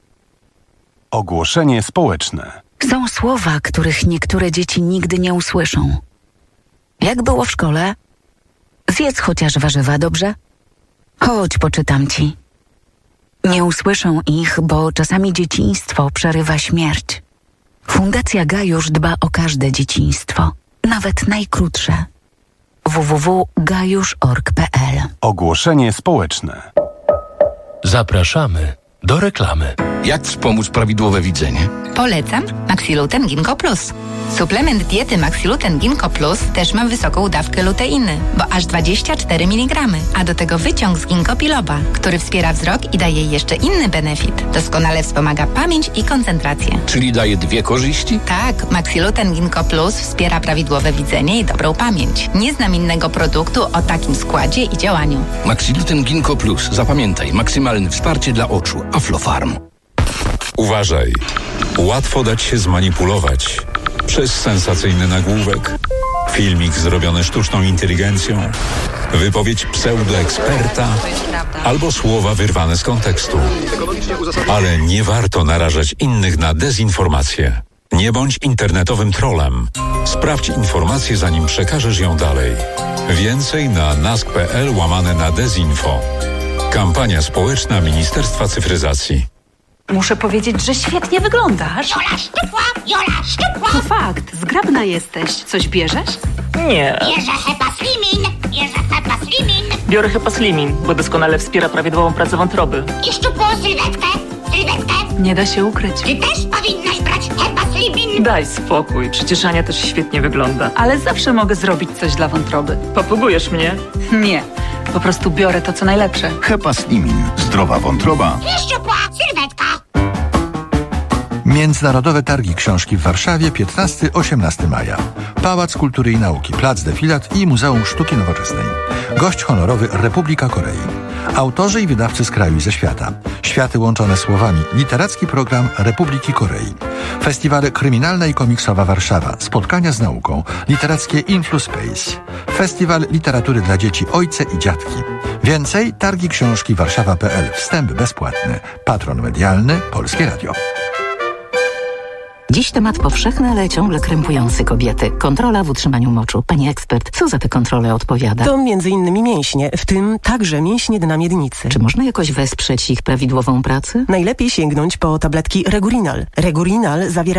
Ogłoszenie społeczne. Są słowa, których niektóre dzieci nigdy nie usłyszą. Jak było w szkole? Zjedz chociaż warzywa, dobrze? Chodź, poczytam ci. Nie usłyszą ich, bo czasami dzieciństwo przerywa śmierć. Fundacja Gajusz dba o każde dzieciństwo, nawet najkrótsze. w w w kropka gajusz kropka org kropka p l. Ogłoszenie społeczne. Zapraszamy do reklamy. Jak wspomóc prawidłowe widzenie? Polecam Maxiluten Ginkgo Plus. Suplement diety Maxiluten Ginkgo Plus też ma wysoką dawkę luteiny, bo aż dwadzieścia cztery miligramy, a do tego wyciąg z ginkgo biloba, który wspiera wzrok i daje jeszcze inny benefit. Doskonale wspomaga pamięć i koncentrację. Czyli daje dwie korzyści? Tak, Maxiluten Ginkgo Plus wspiera prawidłowe widzenie i dobrą pamięć. Nie znam innego produktu o takim składzie i działaniu. Maxiluten Ginkgo Plus. Zapamiętaj, maksymalne wsparcie dla oczu. Aflofarm. Uważaj. Łatwo dać się zmanipulować przez sensacyjny nagłówek, filmik zrobiony sztuczną inteligencją, wypowiedź pseudoeksperta albo słowa wyrwane z kontekstu. Ale nie warto narażać innych na dezinformację. Nie bądź internetowym trollem. Sprawdź informację, zanim przekażesz ją dalej. Więcej na nask.pl łamane na dezinfo. Kampania społeczna Ministerstwa Cyfryzacji. Muszę powiedzieć, że świetnie wyglądasz. Jola szczupła, Jola szczupła. To fakt, zgrabna jesteś. Coś bierzesz? Nie. Bierze Hepa Slimin, bierze Hepa Slimin. Biorę Hepa Slimin, bo doskonale wspiera prawidłową pracę wątroby. I szczupłą sylwetkę, sylwetkę. Nie da się ukryć. Ty też powinnaś brać Hepa Slimin. Daj spokój, przecież Ania też świetnie wygląda. Ale zawsze mogę zrobić coś dla wątroby. Popugujesz mnie? Nie, po prostu biorę to, co najlepsze. Hepa Slimin. Zdrowa wątroba. I szczupła sylwetka. Międzynarodowe Targi Książki w Warszawie piętnastego do osiemnastego maja. Pałac Kultury i Nauki, Plac Defilat i Muzeum Sztuki Nowoczesnej. Gość honorowy Republika Korei. Autorzy i wydawcy z kraju i ze świata. Światy łączone słowami. Literacki program Republiki Korei. Festiwale Kryminalna i Komiksowa Warszawa. Spotkania z nauką. Literackie InfluSpace. Festiwal Literatury dla Dzieci Ojce i Dziadki. Więcej Targi Książki Warszawa kropka pe el. Wstęp bezpłatny. Patron medialny Polskie Radio. Dziś temat powszechny, ale ciągle krępujący kobiety. Kontrola w utrzymaniu moczu. Pani ekspert, co za te kontrole odpowiada? To między innymi mięśnie, w tym także mięśnie dna miednicy. Czy można jakoś wesprzeć ich prawidłową pracę? Najlepiej sięgnąć po tabletki Regurinal. Regurinal zawiera